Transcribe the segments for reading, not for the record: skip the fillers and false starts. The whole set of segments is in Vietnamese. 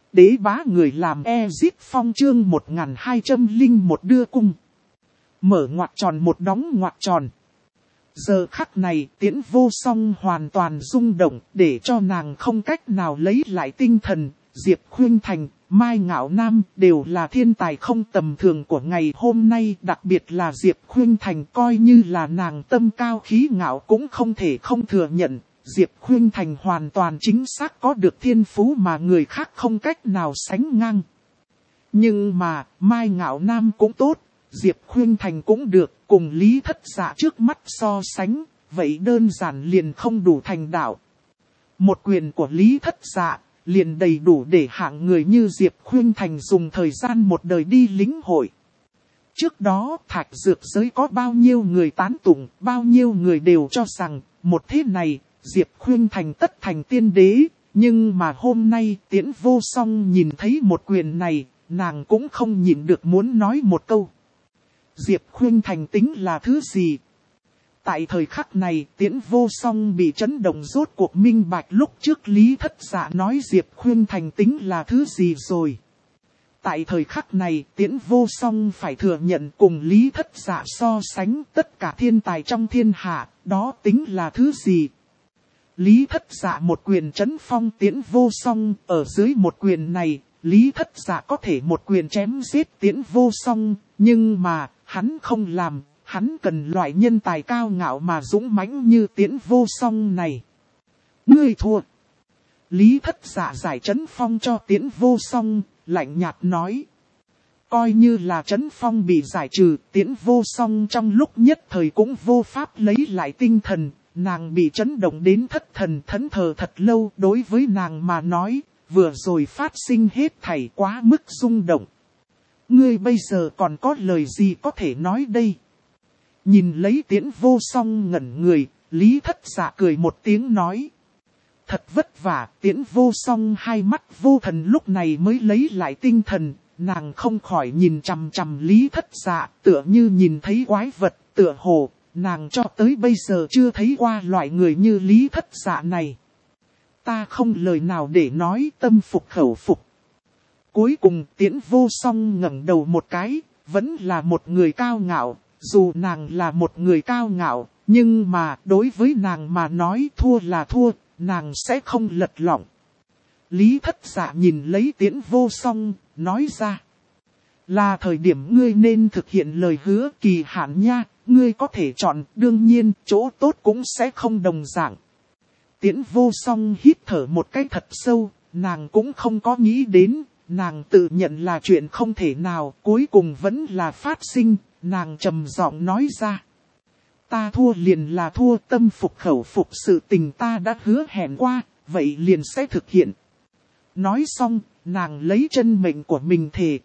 Đế bá người làm Ezip Phong chương 1201 đưa cung. Mở ngoặc tròn một đóng ngoặc tròn. Giờ khắc này Tiễn Vô Song hoàn toàn rung động, để cho nàng không cách nào lấy lại tinh thần. Diệp Khuynh Thành, Mai Ngạo Nam đều là thiên tài không tầm thường của ngày hôm nay. Đặc biệt là Diệp Khuynh Thành, coi như là nàng tâm cao khí ngạo cũng không thể không thừa nhận. Diệp Khuynh Thành hoàn toàn chính xác có được thiên phú mà người khác không cách nào sánh ngang. Nhưng mà, Mai Ngạo Nam cũng tốt, Diệp Khuynh Thành cũng được, cùng Lý Thất Dạ trước mắt so sánh, vậy đơn giản liền không đủ thành đạo. Một quyền của Lý Thất Dạ, liền đầy đủ để hạng người như Diệp Khuynh Thành dùng thời gian một đời đi lĩnh hội. Trước đó, thạch dược giới có bao nhiêu người tán tụng, bao nhiêu người đều cho rằng, một thế này, Diệp Khuynh Thành tất thành tiên đế, nhưng mà hôm nay Tiễn Vô Song nhìn thấy một quyền này, nàng cũng không nhịn được muốn nói một câu. Diệp Khuynh Thành tính là thứ gì? Tại thời khắc này Tiễn Vô Song bị chấn động rốt cuộc minh bạch lúc trước Lý Thất Dạ nói Diệp Khuynh Thành tính là thứ gì rồi. Tại thời khắc này Tiễn Vô Song phải thừa nhận cùng Lý Thất Dạ so sánh tất cả thiên tài trong thiên hạ, đó tính là thứ gì? Lý Thất Dạ một quyền chấn phong Tiễn Vô Song, ở dưới một quyền này, Lý Thất Dạ có thể một quyền chém giết Tiễn Vô Song, nhưng mà, hắn không làm, hắn cần loại nhân tài cao ngạo mà dũng mãnh như Tiễn Vô Song này. Ngươi thua. Lý Thất Dạ giải chấn phong cho Tiễn Vô Song, lạnh nhạt nói. Coi như là chấn phong bị giải trừ, Tiễn Vô Song trong lúc nhất thời cũng vô pháp lấy lại tinh thần. Nàng bị chấn động đến thất thần thẫn thờ thật lâu, đối với nàng mà nói, vừa rồi phát sinh hết thảy quá mức rung động. Ngươi bây giờ còn có lời gì có thể nói đây? Nhìn lấy Tiễn Vô Song ngẩn người, Lý Thất Dạ cười một tiếng nói. Thật vất vả, Tiễn Vô Song hai mắt vô thần lúc này mới lấy lại tinh thần, nàng không khỏi nhìn chằm chằm Lý Thất Dạ, tựa như nhìn thấy quái vật, tựa hồ. Nàng cho tới bây giờ chưa thấy qua loại người như Lý Thất Dạ này. Ta không lời nào để nói, tâm phục khẩu phục. Cuối cùng Tiễn Vô Song ngẩng đầu một cái, vẫn là một người cao ngạo. Dù nàng là một người cao ngạo, nhưng mà đối với nàng mà nói thua là thua, nàng sẽ không lật lọng. Lý Thất Dạ nhìn lấy Tiễn Vô Song, nói ra. Là thời điểm ngươi nên thực hiện lời hứa kỳ hạn nha. Ngươi có thể chọn, đương nhiên, chỗ tốt cũng sẽ không đồng dạng. Tiễn Vô Song hít thở một cái thật sâu, nàng cũng không có nghĩ đến, nàng tự nhận là chuyện không thể nào, cuối cùng vẫn là phát sinh, nàng trầm giọng nói ra. Ta thua liền là thua, tâm phục khẩu phục, sự tình ta đã hứa hẹn qua, vậy liền sẽ thực hiện. Nói xong, nàng lấy chân mệnh của mình thề.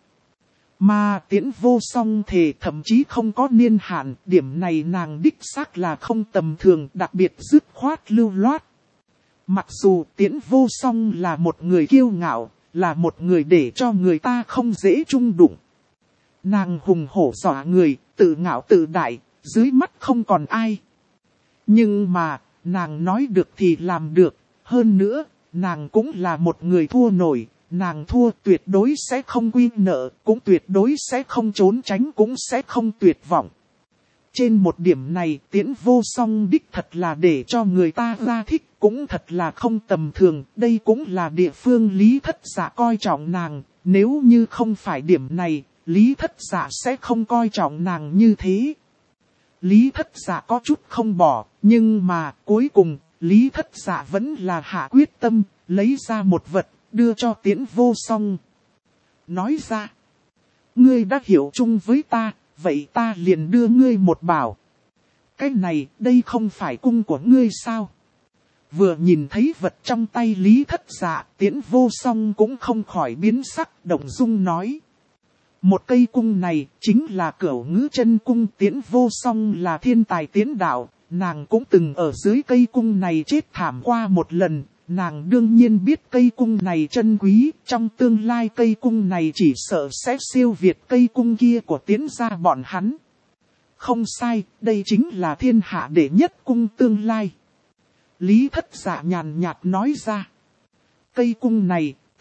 Mà Tiễn Vô Song thề thậm chí không có niên hạn, điểm này nàng đích xác là không tầm thường, đặc biệt dứt khoát lưu loát. Mặc dù Tiễn Vô Song là một người kiêu ngạo, là một người để cho người ta không dễ chung đụng. Nàng hùng hổ dọa người, tự ngạo tự đại, dưới mắt không còn ai. Nhưng mà, nàng nói được thì làm được, hơn nữa, nàng cũng là một người thua nổi. Nàng thua tuyệt đối sẽ không quy nợ, cũng tuyệt đối sẽ không trốn tránh, cũng sẽ không tuyệt vọng. Trên một điểm này Tiễn Vô Song đích thật là để cho người ta ra thích, cũng thật là không tầm thường. Đây cũng là địa phương Lý Thất Dạ coi trọng nàng, nếu như không phải điểm này, Lý Thất Dạ sẽ không coi trọng nàng như thế. Lý Thất Dạ có chút không bỏ, nhưng mà cuối cùng Lý Thất Dạ vẫn là hạ quyết tâm, lấy ra một vật. Đưa cho Tiễn Vô Song. Nói ra. Ngươi đã hiểu chung với ta, vậy ta liền đưa ngươi một bảo. Cái này, đây không phải cung của ngươi sao? Vừa nhìn thấy vật trong tay Lý Thất Dạ, Tiễn Vô Song cũng không khỏi biến sắc, động dung nói. Một cây cung này, chính là Cửu Ngữ Chân Cung. Tiễn Vô Song là thiên tài tiến đạo, nàng cũng từng ở dưới cây cung này chết thảm qua một lần. Nàng đương nhiên biết cây cung này chân quý, trong tương lai cây cung này chỉ sợ sẽ siêu việt cây cung kia của Tiễn gia bọn hắn. Không sai, đây chính là thiên hạ đệ nhất cung tương lai. Lý Thất Dạ nhàn nhạt nói ra. Cây cung này,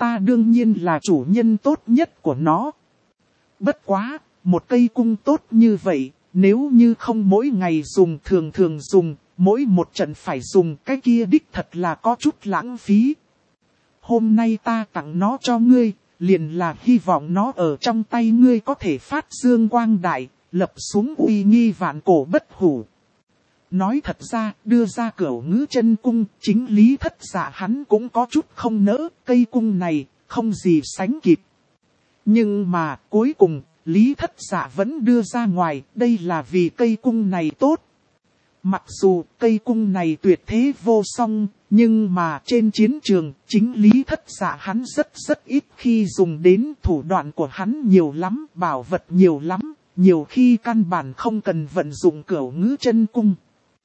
ta đương nhiên là chủ nhân tốt nhất của nó. Bất quá, một cây cung tốt như vậy, nếu như không mỗi ngày dùng thường thường dùng, mỗi một trận phải dùng cái kia đích thật là có chút lãng phí. Hôm nay ta tặng nó cho ngươi, liền là hy vọng nó ở trong tay ngươi có thể phát dương quang đại, lập xuống uy nghi vạn cổ bất hủ. Nói thật ra, đưa ra Cửu Ngữ Chân Cung, chính Lý Thất Dạ hắn cũng có chút không nỡ, cây cung này, không gì sánh kịp. Nhưng mà, cuối cùng, Lý Thất Dạ vẫn đưa ra ngoài, đây là vì cây cung này tốt. Mặc dù cây cung này tuyệt thế vô song, nhưng mà trên chiến trường, chính Lý Thất Dạ hắn rất ít khi dùng đến, thủ đoạn của hắn nhiều lắm, bảo vật nhiều lắm, nhiều khi căn bản không cần vận dụng Cửu Ngữ Chân Cung.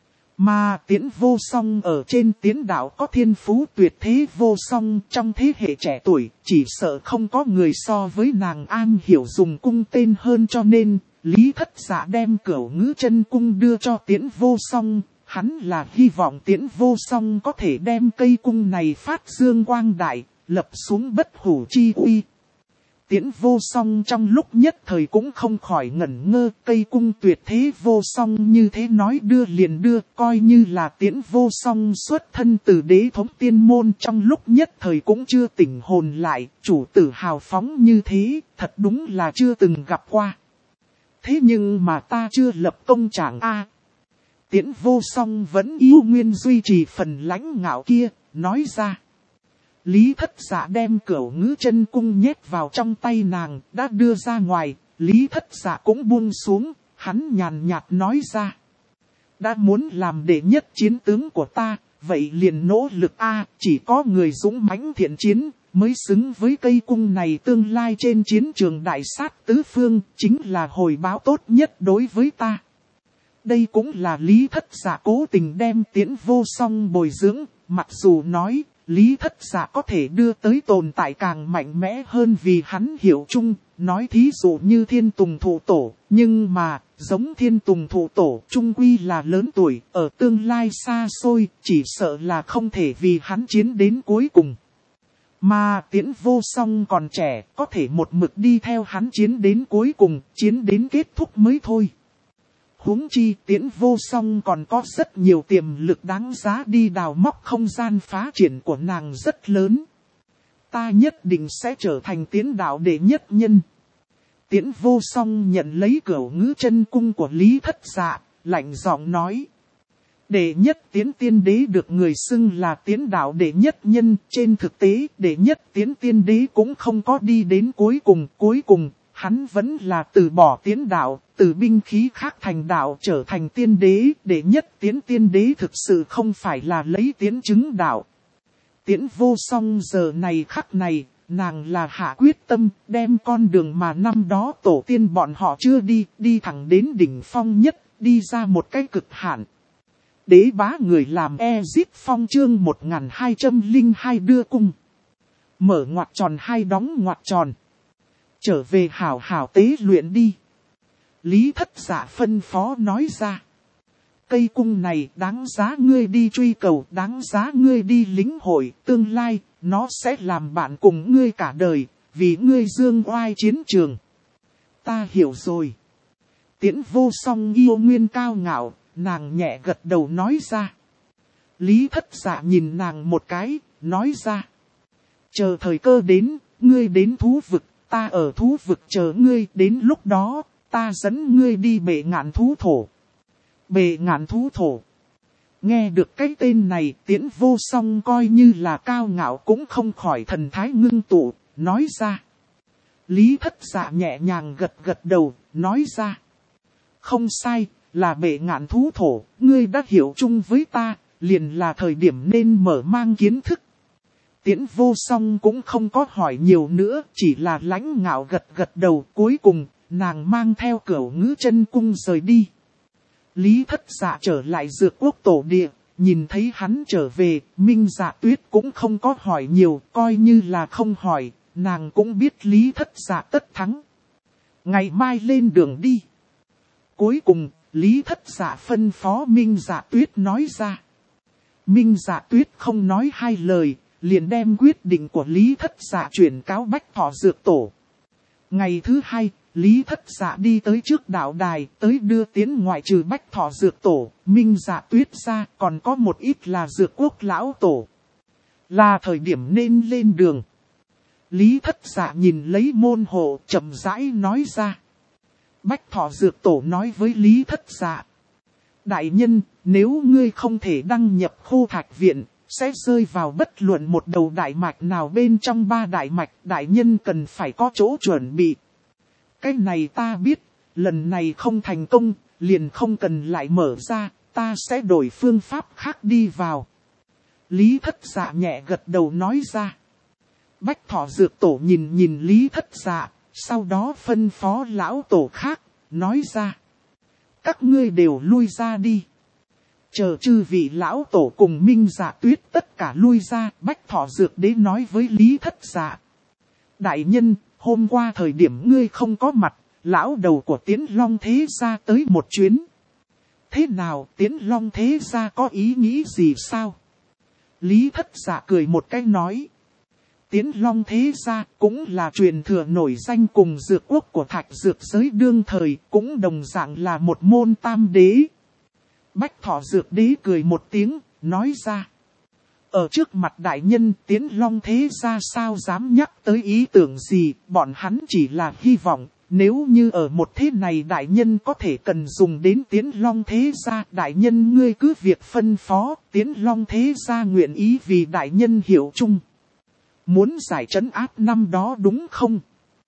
Mà Tiễn Vô Song ở trên tiến đạo có thiên phú tuyệt thế vô song, trong thế hệ trẻ tuổi, chỉ sợ không có người so với nàng an hiểu dùng cung tên hơn, cho nên Lý Thất Dạ đem Cửu Ngữ Chân Cung đưa cho Tiễn Vô Song, hắn là hy vọng Tiễn Vô Song có thể đem cây cung này phát dương quang đại, lập xuống bất hủ chi uy. Tiễn Vô Song trong lúc nhất thời cũng không khỏi ngẩn ngơ, cây cung tuyệt thế vô song như thế nói đưa liền đưa, coi như là Tiễn Vô Song xuất thân từ đế thống tiên môn, trong lúc nhất thời cũng chưa tỉnh hồn lại, chủ tử hào phóng như thế, thật đúng là chưa từng gặp qua. Thế nhưng mà ta chưa lập công trạng a. Tiễn Vô Song vẫn yêu nguyên duy trì phần lãnh ngạo kia, nói ra. Lý Thất Dạ đem Cửu Ngữ Chân Cung nhét vào trong tay nàng, đã đưa ra ngoài, Lý Thất Dạ cũng buông xuống, hắn nhàn nhạt nói ra. Đã muốn làm đệ nhất chiến tướng của ta, vậy liền nỗ lực a, chỉ có người dũng mãnh thiện chiến, mới xứng với cây cung này, tương lai trên chiến trường đại sát tứ phương, chính là hồi báo tốt nhất đối với ta. Đây cũng là Lý Thất Dạ cố tình đem Tiễn Vô Song bồi dưỡng, mặc dù nói, Lý Thất Dạ có thể đưa tới tồn tại càng mạnh mẽ hơn vì hắn hiểu chung, nói thí dụ như Thiên Tùng Thụ Tổ, nhưng mà, giống Thiên Tùng Thụ Tổ chung quy là lớn tuổi, ở tương lai xa xôi, chỉ sợ là không thể vì hắn chiến đến cuối cùng. Mà Tiễn Vô Song còn trẻ, có thể một mực đi theo hắn chiến đến cuối cùng, chiến đến kết thúc mới thôi. Huống chi Tiễn Vô Song còn có rất nhiều tiềm lực đáng giá, đi đào móc không gian phá triển của nàng rất lớn. Ta nhất định sẽ trở thành tiến đạo đệ nhất nhân. Tiễn Vô Song nhận lấy Cửu Ngữ Chân Cung của Lý Thất Dạ, lạnh giọng nói. Đệ nhất tiến tiên đế được người xưng là tiến đạo đệ nhất nhân, trên thực tế đệ nhất tiến tiên đế cũng không có đi đến cuối cùng, hắn vẫn là từ bỏ tiến đạo, từ binh khí khác thành đạo trở thành tiên đế, đệ nhất tiến tiên đế thực sự không phải là lấy tiến chứng đạo. Tiễn Vô Song giờ này khắc này, nàng là hạ quyết tâm, đem con đường mà năm đó tổ tiên bọn họ chưa đi thẳng đến đỉnh phong nhất, đi ra một cái cực hạn. Đế bá người làm Ezip Phong chương 1202 đưa cung. Mở ngoặc tròn hai đóng ngoặc tròn. Trở về hảo hảo tế luyện đi. Lý Thất Dạ phân phó nói ra. Cây cung này đáng giá ngươi đi truy cầu, đáng giá ngươi đi lĩnh hội, tương lai, nó sẽ làm bạn cùng ngươi cả đời, vì ngươi dương oai chiến trường. Ta hiểu rồi. Tiễn Vô Song yêu nguyên cao ngạo, nàng nhẹ gật đầu nói ra. Lý Thất Dạ nhìn nàng một cái, nói ra. Chờ thời cơ đến, ngươi đến thú vực, ta ở thú vực chờ ngươi, đến lúc đó, ta dẫn ngươi đi Bệ Ngạn Thú Thổ. Bệ Ngạn Thú Thổ. Nghe được cái tên này, Tiễn Vô Song coi như là cao ngạo cũng không khỏi thần thái ngưng tụ, nói ra. Lý Thất Dạ nhẹ nhàng gật đầu, nói ra. Không sai, là Bệ Ngạn Thú Thổ, ngươi đã hiểu chung với ta, liền là thời điểm nên mở mang kiến thức. Tiễn Vô Song cũng không có hỏi nhiều nữa, chỉ là lãnh ngạo gật đầu, cuối cùng, nàng mang theo Cửu Ngữ Chân Cung rời đi. Lý Thất Dạ trở lại Dược Quốc tổ địa, nhìn thấy hắn trở về, Minh Dạ Tuyết cũng không có hỏi nhiều, coi như là không hỏi, nàng cũng biết Lý Thất Dạ tất thắng. Ngày mai lên đường đi. Cuối cùng, Lý Thất Dạ phân phó Minh Dạ Tuyết nói ra. Minh Dạ Tuyết không nói hai lời, liền đem quyết định của Lý Thất Dạ chuyển cáo Bách Thọ Dược Tổ. Ngày thứ hai, Lý Thất Dạ đi tới trước đạo đài, tới đưa tiến ngoại trừ Bách Thọ Dược Tổ, Minh Dạ Tuyết ra, còn có một ít là Dược Quốc Lão Tổ. Là thời điểm nên lên đường. Lý Thất Dạ nhìn lấy môn hộ, chậm rãi nói ra. Bách Thọ Dược Tổ nói với Lý Thất Dạ. Đại nhân, nếu ngươi không thể đăng nhập Khô Thạch Viện, sẽ rơi vào bất luận một đầu đại mạch nào bên trong 3 đại mạch, đại nhân cần phải có chỗ chuẩn bị. Cái này ta biết, lần này không thành công, liền không cần lại mở ra, ta sẽ đổi phương pháp khác đi vào. Lý Thất Dạ nhẹ gật đầu nói ra. Bách Thọ Dược Tổ nhìn Lý Thất Dạ, sau đó phân phó lão tổ khác, nói ra. Các ngươi đều lui ra đi. Chờ chư vị lão tổ cùng Minh Dạ Tuyết tất cả lui ra, Bách Thọ Dược Đế nói với Lý Thất Dạ. Đại nhân, hôm qua thời điểm ngươi không có mặt, lão đầu của Tiến Long Thế Gia tới một chuyến. Thế nào, Tiến Long Thế Gia có ý nghĩ gì sao? Lý Thất Dạ cười một cái nói. Tiến Long Thế Gia cũng là truyền thừa nổi danh cùng dược quốc của Thạch Dược giới đương thời, cũng đồng dạng là một môn tam đế. Bách Thọ Dược Đế cười một tiếng, nói ra. Ở trước mặt đại nhân Tiến Long Thế Gia sao dám nhắc tới ý tưởng gì, bọn hắn chỉ là hy vọng, nếu như ở một thế này đại nhân có thể cần dùng đến Tiến Long Thế Gia, đại nhân ngươi cứ việc phân phó, Tiến Long Thế Gia nguyện ý vì đại nhân hiệu chung. Muốn giải trấn áp năm đó đúng không?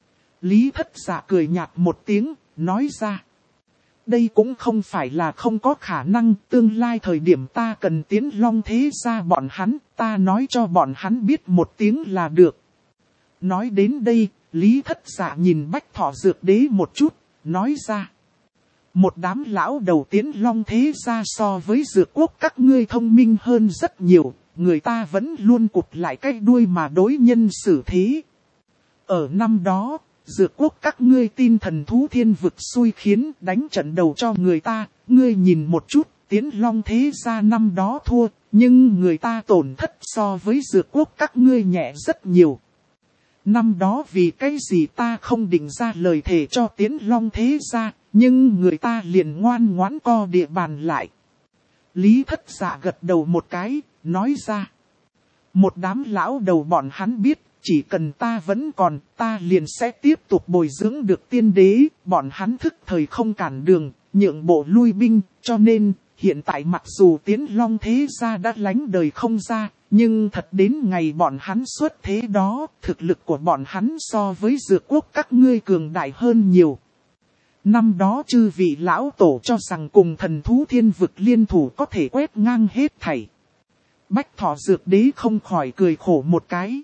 Lý Thất Dạ cười nhạt một tiếng, nói ra. Đây cũng không phải là không có khả năng, tương lai thời điểm ta cần Tiến Long Thế Gia bọn hắn, ta nói cho bọn hắn biết một tiếng là được. Nói đến đây, Lý Thất Dạ nhìn Bách Thọ Dược Đế một chút, nói ra. Một đám lão đầu Tiến Long Thế Gia so với dược quốc các ngươi thông minh hơn rất nhiều, người ta vẫn luôn cụp lại cái đuôi mà đối nhân xử thế. Ở năm đó, dược quốc các ngươi tin thần thú thiên vực xui khiến đánh trận đầu cho người ta, ngươi nhìn một chút, Tiến Long Thế Gia năm đó thua, nhưng người ta tổn thất so với dược quốc các ngươi nhẹ rất nhiều. Năm đó vì cái gì ta không định ra lời thề cho Tiến Long Thế Gia, nhưng người ta liền ngoan ngoãn co địa bàn lại. Lý Thất Dạ gật đầu một cái, nói ra. Một đám lão đầu bọn hắn biết, chỉ cần ta vẫn còn, ta liền sẽ tiếp tục bồi dưỡng được tiên đế, bọn hắn thức thời không cản đường, nhượng bộ lui binh, cho nên, hiện tại mặc dù Tiến Long Thế Gia đã lánh đời không ra, nhưng thật đến ngày bọn hắn xuất thế đó, thực lực của bọn hắn so với dược quốc các ngươi cường đại hơn nhiều. Năm đó chư vị lão tổ cho rằng cùng thần thú thiên vực liên thủ có thể quét ngang hết thảy. Bách Thọ Dược Đế không khỏi cười khổ một cái.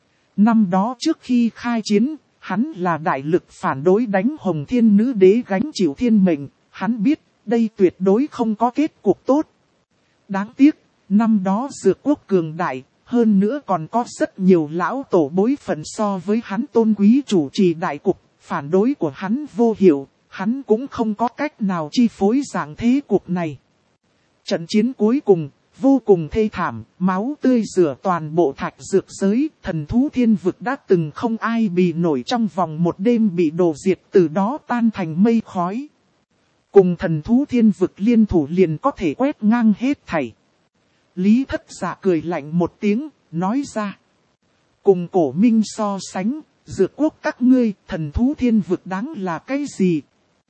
Năm đó trước khi khai chiến, hắn là đại lực phản đối đánh Hồng Thiên Nữ Đế gánh chịu thiên mệnh, hắn biết đây tuyệt đối không có kết cục tốt. Đáng tiếc, năm đó dược quốc cường đại, hơn nữa còn có rất nhiều lão tổ bối phận so với hắn tôn quý chủ trì đại cục, phản đối của hắn vô hiệu, hắn cũng không có cách nào chi phối dạng thế cục này. Trận chiến cuối cùng, vô cùng thê thảm, máu tươi rửa toàn bộ Thạch Dược giới, thần thú thiên vực đã từng không ai bì nổi trong vòng một đêm bị đổ diệt, từ đó tan thành mây khói. Cùng thần thú thiên vực liên thủ liền có thể quét ngang hết thảy. Lý Thất Dạ cười lạnh một tiếng, nói ra. Cùng Cổ Minh so sánh, dược quốc các ngươi, thần thú thiên vực đáng là cái gì?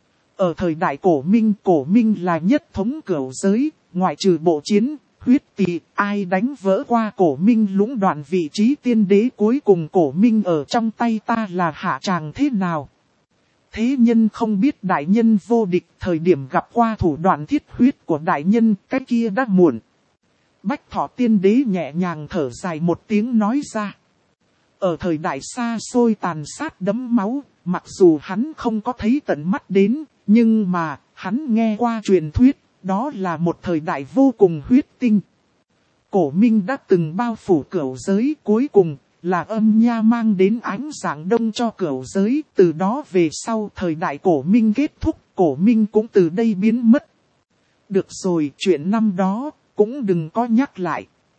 Ở thời đại Cổ Minh là nhất thống cửu giới, ngoại trừ bộ chiến, huyết tỳ, ai đánh vỡ qua Cổ Minh lũng đoạn vị trí tiên đế, cuối cùng Cổ Minh ở trong tay ta là hạ tràng thế nào? Thế nhân không biết đại nhân vô địch, thời điểm gặp qua thủ đoạn thiết huyết của đại nhân, cái kia đã muộn. Bách Thọ Tiên Đế nhẹ nhàng thở dài một tiếng nói ra. Ở thời đại xa xôi tàn sát đẫm máu, mặc dù hắn không có thấy tận mắt đến, nhưng mà, hắn nghe qua truyền thuyết, đó là một thời đại vô cùng huyết tinh. Cổ Minh đã từng bao phủ cửu giới, cuối cùng là âm nha mang đến ánh sáng đông cho cửu giới, từ đó về sau thời đại Cổ Minh kết thúc, Cổ Minh cũng từ đây biến mất. Được rồi, chuyện năm đó cũng đừng có nhắc lại.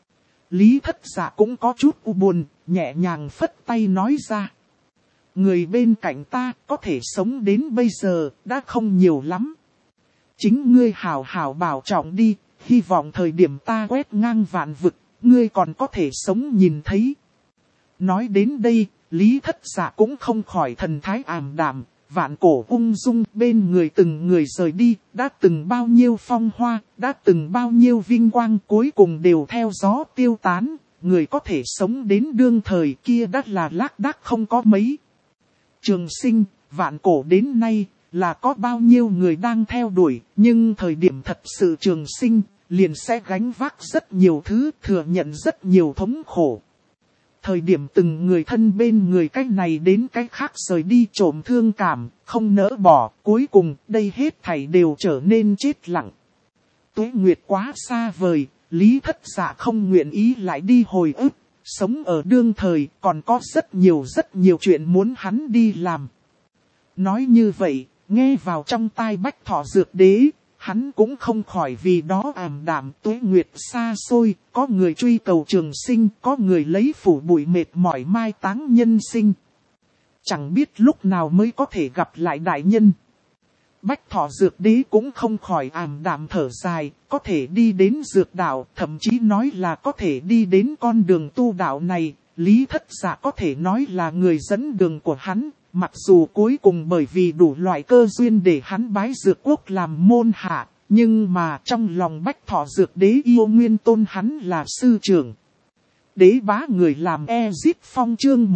Lý Thất Dạ cũng có chút u buồn, nhẹ nhàng phất tay nói ra. Người bên cạnh ta có thể sống đến bây giờ đã không nhiều lắm. Chính ngươi hảo hảo bảo trọng đi, hy vọng thời điểm ta quét ngang vạn vực, ngươi còn có thể sống nhìn thấy. Nói đến đây, Lý Thất Dạ cũng không khỏi thần thái ảm đạm, vạn cổ ung dung bên người từng người rời đi, đã từng bao nhiêu phong hoa, đã từng bao nhiêu vinh quang cuối cùng đều theo gió tiêu tán, người có thể sống đến đương thời kia đã là lác đác không có mấy. Trường Sinh, vạn cổ đến nay, là có bao nhiêu người đang theo đuổi, nhưng thời điểm thật sự Trường Sinh, liền sẽ gánh vác rất nhiều thứ, thừa nhận rất nhiều thống khổ. Thời điểm từng người thân bên người cách này đến cách khác rời đi trộm thương cảm, không nỡ bỏ, cuối cùng đây hết thảy đều trở nên chết lặng. Tuế nguyệt quá xa vời, Lý Thất Dạ không nguyện ý lại đi hồi ức, sống ở đương thời còn có rất nhiều chuyện muốn hắn đi làm. Nói như vậy, nghe vào trong tai Bách Thọ Dược Đế, hắn cũng không khỏi vì đó ảm đạm. Tuế nguyệt xa xôi, có người truy cầu trường sinh, có người lấy phủ bụi mệt mỏi mai táng nhân sinh. Chẳng biết lúc nào mới có thể gặp lại đại nhân. Bách Thọ Dược Đế cũng không khỏi ảm đạm thở dài, có thể đi đến dược đạo, thậm chí nói là có thể đi đến con đường tu đạo này, Lý Thất Dạ có thể nói là người dẫn đường của hắn. Mặc dù cuối cùng bởi vì đủ loại cơ duyên để hắn bái Dược Quốc làm môn hạ, nhưng mà trong lòng Bách Thọ Dược Đế yêu nguyên tôn hắn là sư trưởng. Đế bá người làm Ezip Phong chương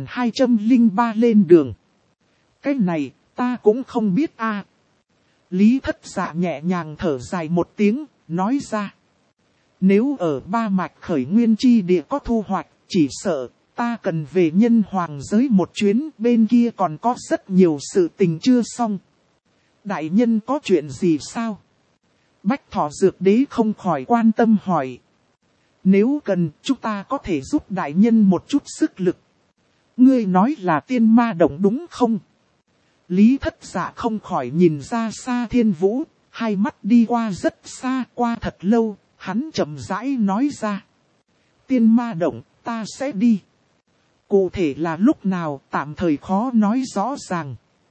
1203 lên đường. Cái này ta cũng không biết a. Lý Thất Dạ nhẹ nhàng thở dài một tiếng, nói ra. Nếu ở ba mạch khởi nguyên chi địa có thu hoạch, chỉ sợ ta cần về nhân hoàng giới một chuyến, bên kia còn có rất nhiều sự tình chưa xong. Đại nhân có chuyện gì sao? Bách Thọ Dược Đế không khỏi quan tâm hỏi. Nếu cần, chúng ta có thể giúp đại nhân một chút sức lực. Ngươi nói là tiên ma động đúng không? Lý Thất Dạ không khỏi nhìn ra xa thiên vũ, hai mắt đi qua rất xa, qua thật lâu, hắn chậm rãi nói ra. Tiên ma động, ta sẽ đi. Cụ thể là lúc nào tạm thời khó nói rõ ràng.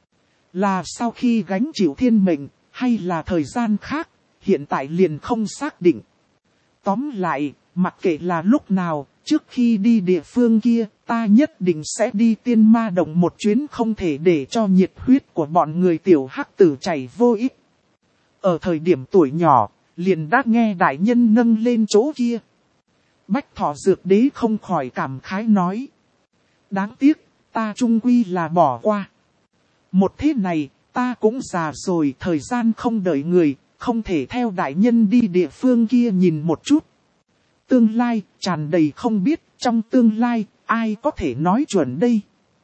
Là sau khi gánh chịu thiên mệnh, hay là thời gian khác, hiện tại liền không xác định. Tóm lại, mặc kệ là lúc nào, trước khi đi địa phương kia, ta nhất định sẽ đi tiên ma động một chuyến, không thể để cho nhiệt huyết của bọn người tiểu hắc tử chảy vô ích. Ở thời điểm tuổi nhỏ, liền đã nghe đại nhân nâng lên chỗ kia. Bách Thọ Dược Đế không khỏi cảm khái nói. Đáng tiếc, ta chung quy là bỏ qua. Một thế này, ta cũng già rồi, thời gian không đợi người, không thể theo đại nhân đi địa phương kia nhìn một chút. Tương lai, tràn đầy không biết, trong tương lai, ai có thể nói chuẩn đây.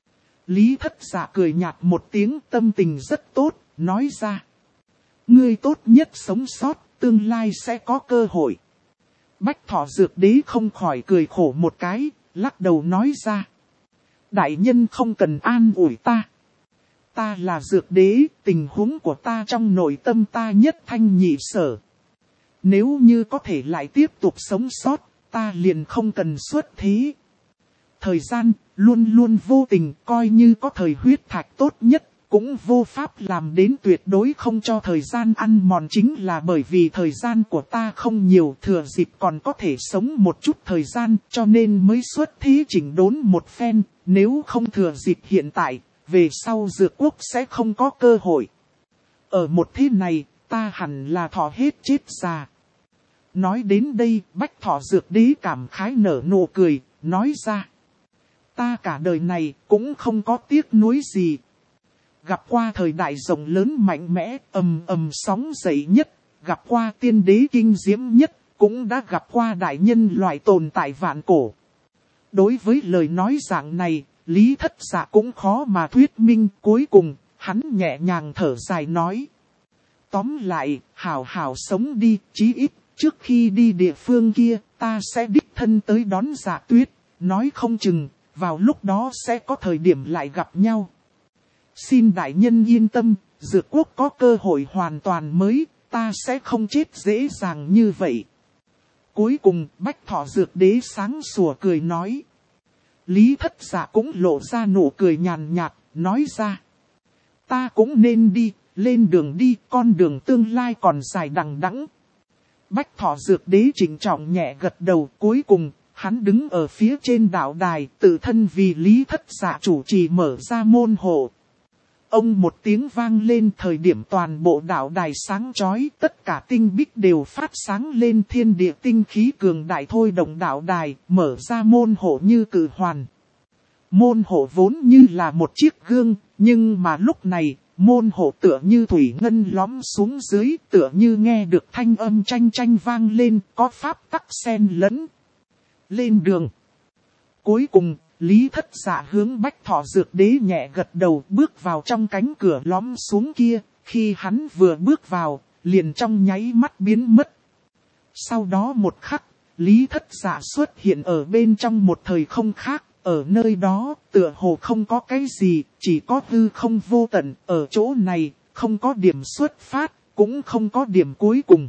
Lý Thất Dạ cười nhạt một tiếng, tâm tình rất tốt, nói ra. Ngươi tốt nhất sống sót, tương lai sẽ có cơ hội. Bách Thọ Dược Đế không khỏi cười khổ một cái, lắc đầu nói ra. Đại nhân không cần an ủi ta. Ta là Dược Đế, tình huống của ta trong nội tâm ta nhất thanh nhị sở. Nếu như có thể lại tiếp tục sống sót, ta liền không cần xuất thế. Thời gian, luôn luôn vô tình, coi như có thời huyết thạch tốt nhất, cũng vô pháp làm đến tuyệt đối không cho thời gian ăn mòn, chính là bởi vì thời gian của ta không nhiều, thừa dịp còn có thể sống một chút thời gian, cho nên mới xuất thế chỉnh đốn một phen, nếu không thừa dịp hiện tại, về sau Dược Quốc sẽ không có cơ hội. Ở một thế này, ta hẳn là thọ hết chết già. Nói đến đây, Bách Thọ Dược Đế cảm khái nở nụ cười, nói ra. Ta cả đời này cũng không có tiếc nuối gì. Gặp qua thời đại rộng lớn mạnh mẽ, ầm ầm sóng dậy nhất, gặp qua tiên đế kinh diễm nhất, cũng đã gặp qua đại nhân loại tồn tại vạn cổ. Đối với lời nói dạng này, Lý Thất Dạ cũng khó mà thuyết minh, cuối cùng, hắn nhẹ nhàng thở dài nói. Tóm lại, hảo hảo sống đi, chí ít, trước khi đi địa phương kia, ta sẽ đích thân tới đón Dạ Tuyết, nói không chừng, vào lúc đó sẽ có thời điểm lại gặp nhau. Xin đại nhân yên tâm, Dược Quốc có cơ hội hoàn toàn mới, ta sẽ không chết dễ dàng như vậy. Cuối cùng Bách Thọ Dược Đế sáng sủa cười nói. Lý Thất Dạ cũng lộ ra nụ cười nhàn nhạt, nói ra. Ta cũng nên đi, lên đường đi, con đường tương lai còn dài đằng đẵng. Bách Thọ Dược Đế trịnh trọng nhẹ gật đầu, cuối cùng, hắn đứng ở phía trên đạo đài, tự thân vì Lý Thất Dạ chủ trì mở ra môn hộ. Ông một tiếng vang lên, thời điểm toàn bộ đạo đài sáng chói, tất cả tinh bích đều phát sáng lên, thiên địa tinh khí cường đại thôi động đạo đài, mở ra môn hộ như cử hoàn. Môn hộ vốn như là một chiếc gương, nhưng mà lúc này, môn hộ tựa như thủy ngân lõm xuống dưới, tựa như nghe được thanh âm tranh tranh vang lên, có pháp tắc xen lẫn. Lên đường. Cuối cùng, Lý Thất Dạ hướng Bách Thọ Dược Đế nhẹ gật đầu, bước vào trong cánh cửa lõm xuống kia, khi hắn vừa bước vào, liền trong nháy mắt biến mất. Sau đó một khắc, Lý Thất Dạ xuất hiện ở bên trong một thời không khác, ở nơi đó, tựa hồ không có cái gì, chỉ có hư không vô tận, ở chỗ này, không có điểm xuất phát, cũng không có điểm cuối cùng.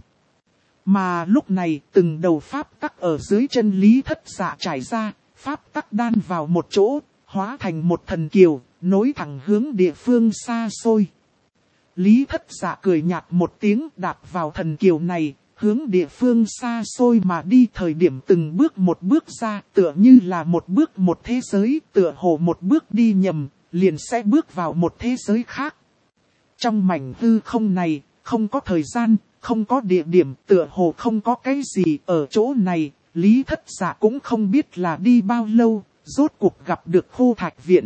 Mà lúc này, từng đầu pháp tắc ở dưới chân Lý Thất Dạ trải ra, pháp tắc đan vào một chỗ, hóa thành một thần kiều, nối thẳng hướng địa phương xa xôi. Lý Thất Dạ cười nhạt một tiếng, đạp vào thần kiều này, hướng địa phương xa xôi mà đi, thời điểm từng bước một bước ra, tựa như là một bước một thế giới, tựa hồ một bước đi nhầm, liền sẽ bước vào một thế giới khác. Trong mảnh hư không này, không có thời gian, không có địa điểm, tựa hồ không có cái gì ở chỗ này. Lý Thất Dạ cũng không biết là đi bao lâu, rốt cuộc gặp được Khô Thạch Viện.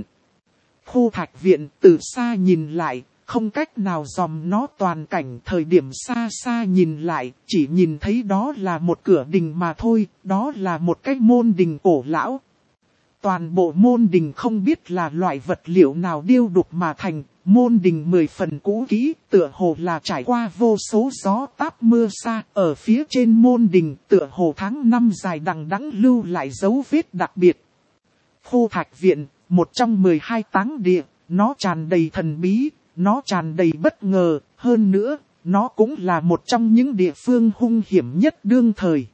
Khô Thạch Viện từ xa nhìn lại, không cách nào dòm nó toàn cảnh, thời điểm xa xa nhìn lại, chỉ nhìn thấy đó là một cửa đình mà thôi, đó là một cái môn đình cổ lão. Toàn bộ môn đình không biết là loại vật liệu nào điêu đục mà thành, môn đình 10 phần cũ kỹ, tựa hồ là trải qua vô số gió táp mưa xa, ở phía trên môn đình tựa hồ tháng năm dài đằng đẵng lưu lại dấu vết đặc biệt. Khô Thạch Viện, một trong 12 táng địa, nó tràn đầy thần bí, nó tràn đầy bất ngờ, hơn nữa, nó cũng là một trong những địa phương hung hiểm nhất đương thời.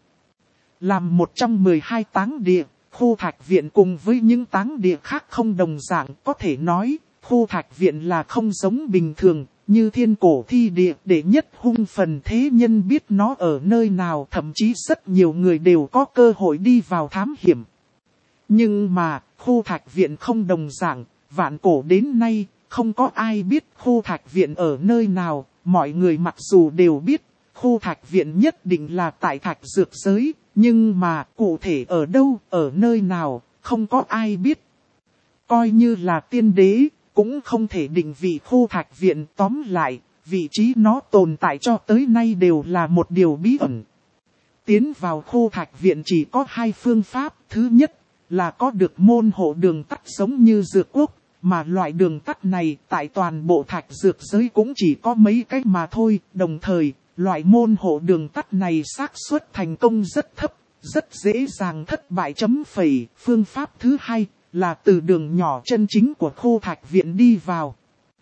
Làm một trong 12 táng địa, Khô Thạch Viện cùng với những táng địa khác không đồng dạng, có thể nói, Khô Thạch Viện là không giống bình thường, như thiên cổ thi địa, để nhất hung phần thế nhân biết nó ở nơi nào, thậm chí rất nhiều người đều có cơ hội đi vào thám hiểm. Nhưng mà, Khô Thạch Viện không đồng dạng, vạn cổ đến nay, không có ai biết Khô Thạch Viện ở nơi nào, mọi người mặc dù đều biết, Khô Thạch Viện nhất định là tại Thạch Dược Giới, nhưng mà cụ thể ở đâu, ở nơi nào, không có ai biết. Coi như là tiên đế, cũng không thể định vị Khô Thạch Viện, tóm lại, vị trí nó tồn tại cho tới nay đều là một điều bí ẩn. Tiến vào Khô Thạch Viện chỉ có hai phương pháp, thứ nhất là có được môn hộ đường tắt giống như Dược Quốc, mà loại đường tắt này tại toàn bộ Thạch Dược Giới cũng chỉ có mấy cái mà thôi, đồng thời, loại môn hộ đường tắt này xác suất thành công rất thấp, rất dễ dàng thất bại chấm phẩy. Phương pháp thứ hai là từ đường nhỏ chân chính của Khô Thạch Viện đi vào.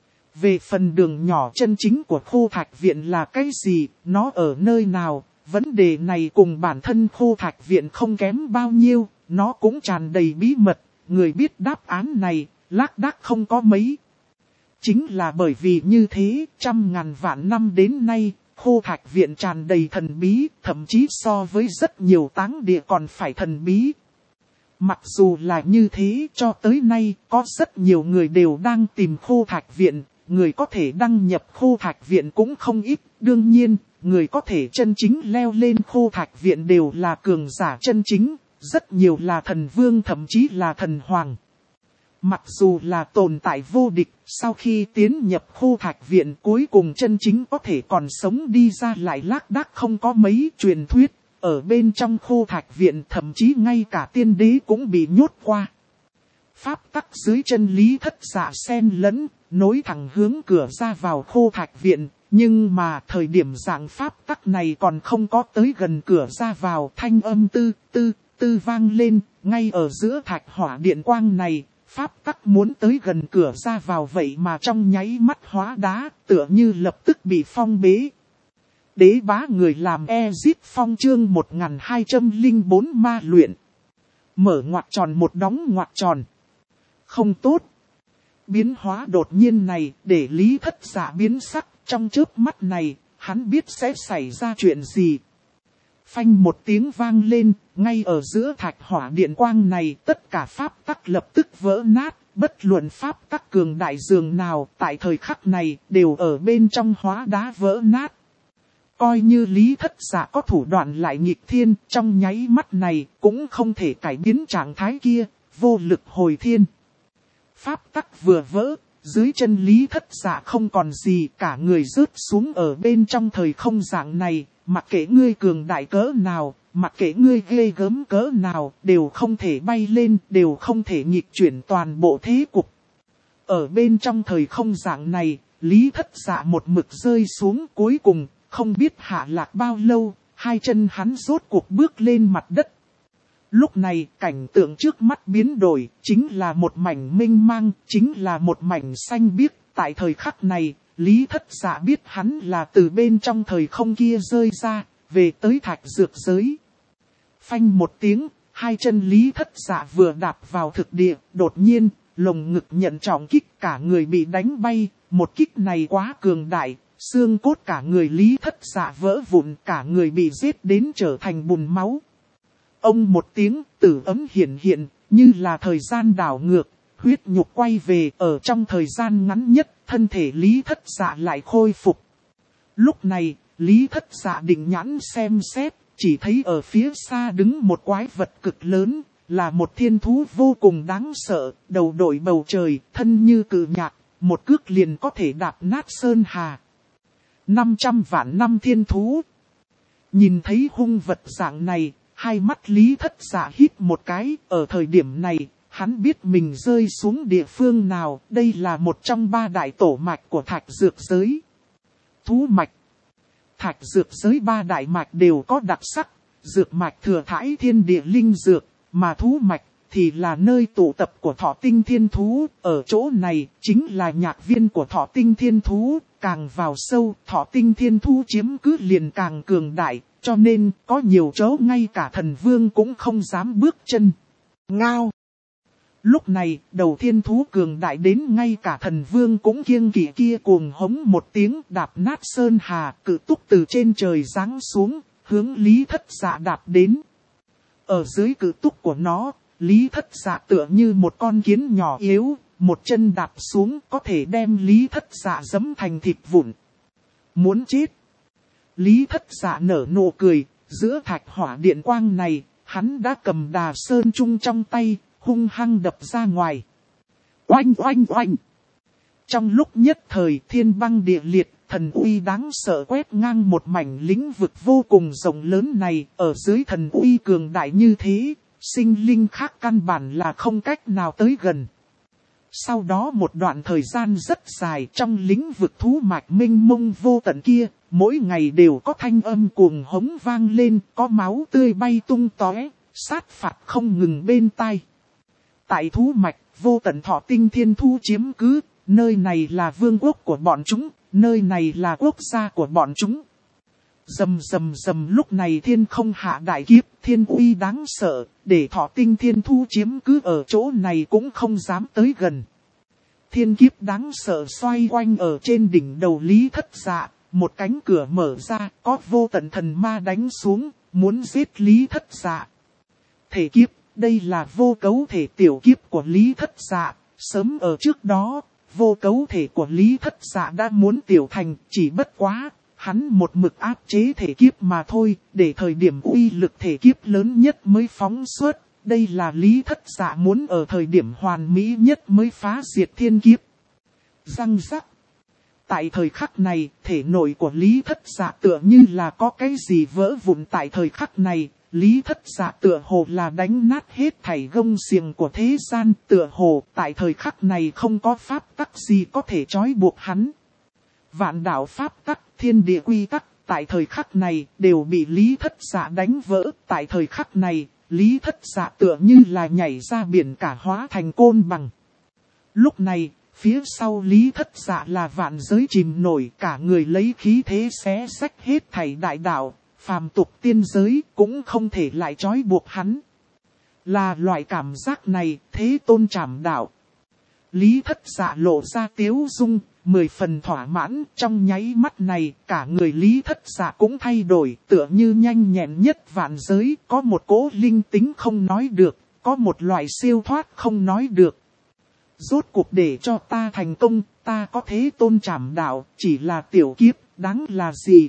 Về phần đường nhỏ chân chính của Khô Thạch Viện là cái gì, nó ở nơi nào, vấn đề này cùng bản thân Khô Thạch Viện không kém bao nhiêu, nó cũng tràn đầy bí mật, người biết đáp án này, lác đác không có mấy. Chính là bởi vì như thế, trăm ngàn vạn năm đến nay, Khô Thạch Viện tràn đầy thần bí, thậm chí so với rất nhiều táng địa còn phải thần bí. Mặc dù là như thế, cho tới nay, có rất nhiều người đều đang tìm Khô Thạch Viện, người có thể đăng nhập Khô Thạch Viện cũng không ít, đương nhiên, người có thể chân chính leo lên Khô Thạch Viện đều là cường giả chân chính, rất nhiều là thần vương thậm chí là thần hoàng. Mặc dù là tồn tại vô địch, sau khi tiến nhập Khô Thạch Viện cuối cùng chân chính có thể còn sống đi ra lại lác đác không có mấy truyền thuyết. Ở bên trong Khô Thạch Viện thậm chí ngay cả tiên đế cũng bị nhốt qua. Pháp tắc dưới chân Lý Thất Dạ xen lẫn, nối thẳng hướng cửa ra vào Khô Thạch Viện. Nhưng mà thời điểm dạng pháp tắc này còn không có tới gần cửa ra vào, thanh âm tư tư vang lên, ngay ở giữa thạch hỏa điện quang này. Pháp tắc muốn tới gần cửa ra vào vậy mà trong nháy mắt hóa đá, tựa như lập tức bị phong bế. Đế bá người làm Ezip Phong chương 1204 ma luyện. Mở ngoặc tròn một đóng ngoặc tròn. Không tốt. Biến hóa đột nhiên này để Lý Thất Dạ biến sắc, trong chớp mắt này, hắn biết sẽ xảy ra chuyện gì. Phanh một tiếng vang lên, ngay ở giữa thạch hỏa điện quang này tất cả pháp tắc lập tức vỡ nát, bất luận pháp tắc cường đại dường nào tại thời khắc này đều ở bên trong hóa đá vỡ nát. Coi như Lý Thất Dạ có thủ đoạn lại nghịch thiên, trong nháy mắt này cũng không thể cải biến trạng thái kia, vô lực hồi thiên. Pháp tắc vừa vỡ, dưới chân Lý Thất Dạ không còn gì, cả người rớt xuống ở bên trong thời không dạng này, mặc kệ ngươi cường đại cỡ nào, mặc kệ ngươi ghê gớm cỡ nào, đều không thể bay lên, đều không thể nghịch chuyển toàn bộ thế cục. Ở bên trong thời không dạng này, Lý Thất Dạ một mực rơi xuống, cuối cùng, không biết hạ lạc bao lâu, hai chân hắn rốt cuộc bước lên mặt đất. Lúc này cảnh tượng trước mắt biến đổi, chính là một mảnh mênh mang, chính là một mảnh xanh biếc. Tại thời khắc này, Lý Thất Dạ biết hắn là từ bên trong thời không kia rơi ra, về tới thạch dược giới. Phanh một tiếng, hai chân Lý Thất Dạ vừa đạp vào thực địa, đột nhiên, lồng ngực nhận trọng kích, cả người bị đánh bay, một kích này quá cường đại. Xương cốt cả người Lý Thất Dạ vỡ vụn, cả người bị giết đến trở thành bùn máu. Ông một tiếng, tử ấm hiện hiện, như là thời gian đảo ngược, huyết nhục quay về, ở trong thời gian ngắn nhất, thân thể Lý Thất Dạ lại khôi phục. Lúc này, Lý Thất Dạ định nhãn xem xét, chỉ thấy ở phía xa đứng một quái vật cực lớn, là một thiên thú vô cùng đáng sợ, đầu đội bầu trời, thân như cự nhạc, một cước liền có thể đạp nát sơn hà. 500 vạn năm thiên thú. Nhìn thấy hung vật dạng này, hai mắt Lý Thất Dạ hít một cái, ở thời điểm này, hắn biết mình rơi xuống địa phương nào, đây là một trong ba đại tổ mạch của thạch dược giới. Thú mạch. Thạch dược giới ba đại mạch đều có đặc sắc, dược mạch thừa thãi thiên địa linh dược, mà thú mạch thì là nơi tụ tập của thọ tinh thiên thú, ở chỗ này chính là nhạc viên của thọ tinh thiên thú, càng vào sâu thọ tinh thiên thú chiếm cứ liền càng cường đại, cho nên có nhiều chỗ ngay cả thần vương cũng không dám bước chân. Ngao! Lúc này đầu thiên thú cường đại đến ngay cả thần vương cũng kiêng kỵ kia cuồng hống một tiếng đạp nát sơn hà, cự túc từ trên trời giáng xuống, hướng Lý Thất Dạ đạp đến. Ở dưới cự túc của nó, Lý Thất Dạ tựa như một con kiến nhỏ yếu, một chân đạp xuống có thể đem Lý Thất Dạ giẫm thành thịt vụn. Muốn chết! Lý Thất Dạ nở nụ cười, giữa thạch hỏa điện quang này, hắn đã cầm đà sơn trung trong tay, hung hăng đập ra ngoài. Oanh oanh oanh! Trong lúc nhất thời thiên băng địa liệt, thần uy đáng sợ quét ngang một mảnh lĩnh vực vô cùng rộng lớn này, ở dưới thần uy cường đại như thế, sinh linh khác căn bản là không cách nào tới gần. Sau đó một đoạn thời gian rất dài trong lĩnh vực thú mạch mênh mông vô tận kia, mỗi ngày đều có thanh âm cuồng hống vang lên, có máu tươi bay tung tóe, sát phạt không ngừng bên tai. Tại thú mạch, vô tận thọ tinh thiên thú chiếm cứ, nơi này là vương quốc của bọn chúng, nơi này là quốc gia của bọn chúng. Rầm rầm rầm lúc này thiên không hạ đại kiếp, thiên uy đáng sợ, để thọ tinh thiên thú chiếm cứ ở chỗ này cũng không dám tới gần. Thiên kiếp đáng sợ xoay quanh ở trên đỉnh đầu Lý Thất Dạ, một cánh cửa mở ra, có vô tận thần ma đánh xuống, muốn giết Lý Thất Dạ. Thể kiếp, đây là vô cấu thể tiểu kiếp của Lý Thất Dạ, sớm ở trước đó, vô cấu thể của Lý Thất Dạ đã muốn tiểu thành, chỉ bất quá. Hắn một mực áp chế thể kiếp mà thôi, để thời điểm uy lực thể kiếp lớn nhất mới phóng xuất. Đây là Lý Thất Dạ muốn ở thời điểm hoàn mỹ nhất mới phá diệt thiên kiếp. Răng rắc. Tại thời khắc này, thể nội của Lý Thất Dạ tựa như là có cái gì vỡ vụn. Tại thời khắc này, Lý Thất Dạ tựa hồ là đánh nát hết thảy gông xiềng của thế gian. Tựa hồ tại thời khắc này không có pháp tắc gì có thể trói buộc hắn. Vạn đạo pháp tắc, thiên địa quy tắc, tại thời khắc này, đều bị Lý Thất Dạ đánh vỡ. Tại thời khắc này, Lý Thất Dạ tựa như là nhảy ra biển cả hóa thành côn bằng. Lúc này, Phía sau Lý Thất Dạ là vạn giới chìm nổi, cả người lấy khí thế xé xách hết thảy đại đạo, phàm tục tiên giới cũng không thể lại trói buộc hắn. Là loại cảm giác này, Thế Tôn trảm đạo. Lý Thất Dạ lộ ra tiếu dung, 10 phần thỏa mãn, trong nháy mắt này, cả người Lý Thất Dạ cũng thay đổi, tựa như nhanh nhẹn nhất vạn giới, có một cỗ linh tính không nói được, có một loại siêu thoát không nói được. Rốt cuộc để cho ta thành công, ta có Thế Tôn trảm đạo, chỉ là tiểu kiếp, đáng là gì?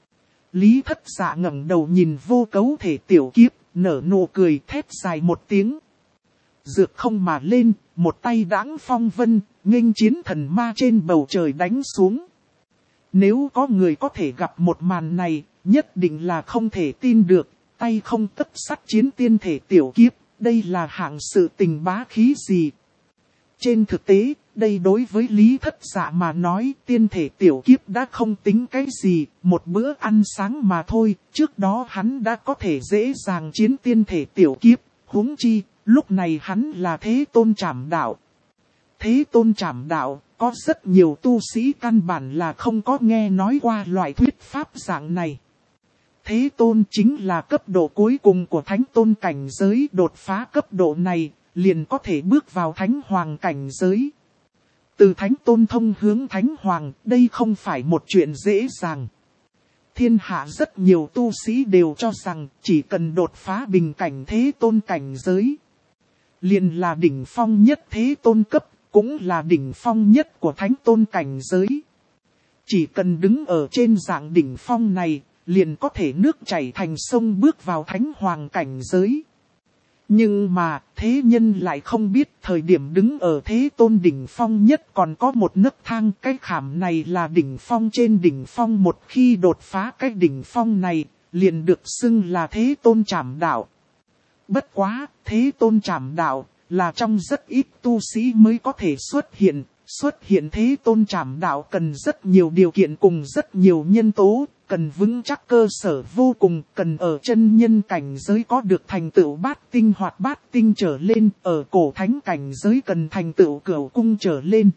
Lý Thất Dạ ngẩng đầu nhìn vô cấu thể tiểu kiếp, nở nụ cười thét dài một tiếng. Dược không mà lên, một tay đãng phong vân, nghênh chiến thần ma trên bầu trời đánh xuống. Nếu có người có thể gặp một màn này, nhất định là không thể tin được, tay không tất sắt chiến tiên thể tiểu kiếp, đây là hạng sự tình bá khí gì? Trên thực tế, đây đối với Lý Thất Dạ mà nói, tiên thể tiểu kiếp đã không tính cái gì, một bữa ăn sáng mà thôi, trước đó hắn đã có thể dễ dàng chiến tiên thể tiểu kiếp, huống chi, lúc này hắn là Thế Tôn trảm đạo. Thế Tôn trảm đạo, có rất nhiều tu sĩ căn bản là không có nghe nói qua loại thuyết pháp dạng này. Thế Tôn chính là cấp độ cuối cùng của Thánh Tôn cảnh giới, đột phá cấp độ này, liền có thể bước vào Thánh Hoàng cảnh giới. Từ Thánh Tôn thông hướng Thánh Hoàng, đây không phải một chuyện dễ dàng. Thiên hạ rất nhiều tu sĩ đều cho rằng chỉ cần đột phá bình cảnh Thế Tôn cảnh giới, liền là đỉnh phong nhất Thế Tôn cấp, cũng là đỉnh phong nhất của Thánh Tôn cảnh giới. Chỉ cần đứng ở trên dạng đỉnh phong này, liền có thể nước chảy thành sông bước vào Thánh Hoàng cảnh giới. Nhưng mà, thế nhân lại không biết thời điểm đứng ở Thế Tôn đỉnh phong nhất còn có một nấc thang. Cái khảm này là đỉnh phong trên đỉnh phong, một khi đột phá cái đỉnh phong này, liền được xưng là Thế Tôn trảm đạo. Bất quá, Thế Tôn trảm đạo là trong rất ít tu sĩ mới có thể xuất hiện Thế Tôn trảm đạo cần rất nhiều điều kiện cùng rất nhiều nhân tố, cần vững chắc cơ sở vô cùng, cần ở chân nhân cảnh giới có được thành tựu bát tinh hoặc bát tinh trở lên, ở cổ thánh cảnh giới cần thành tựu cửu cung trở lên.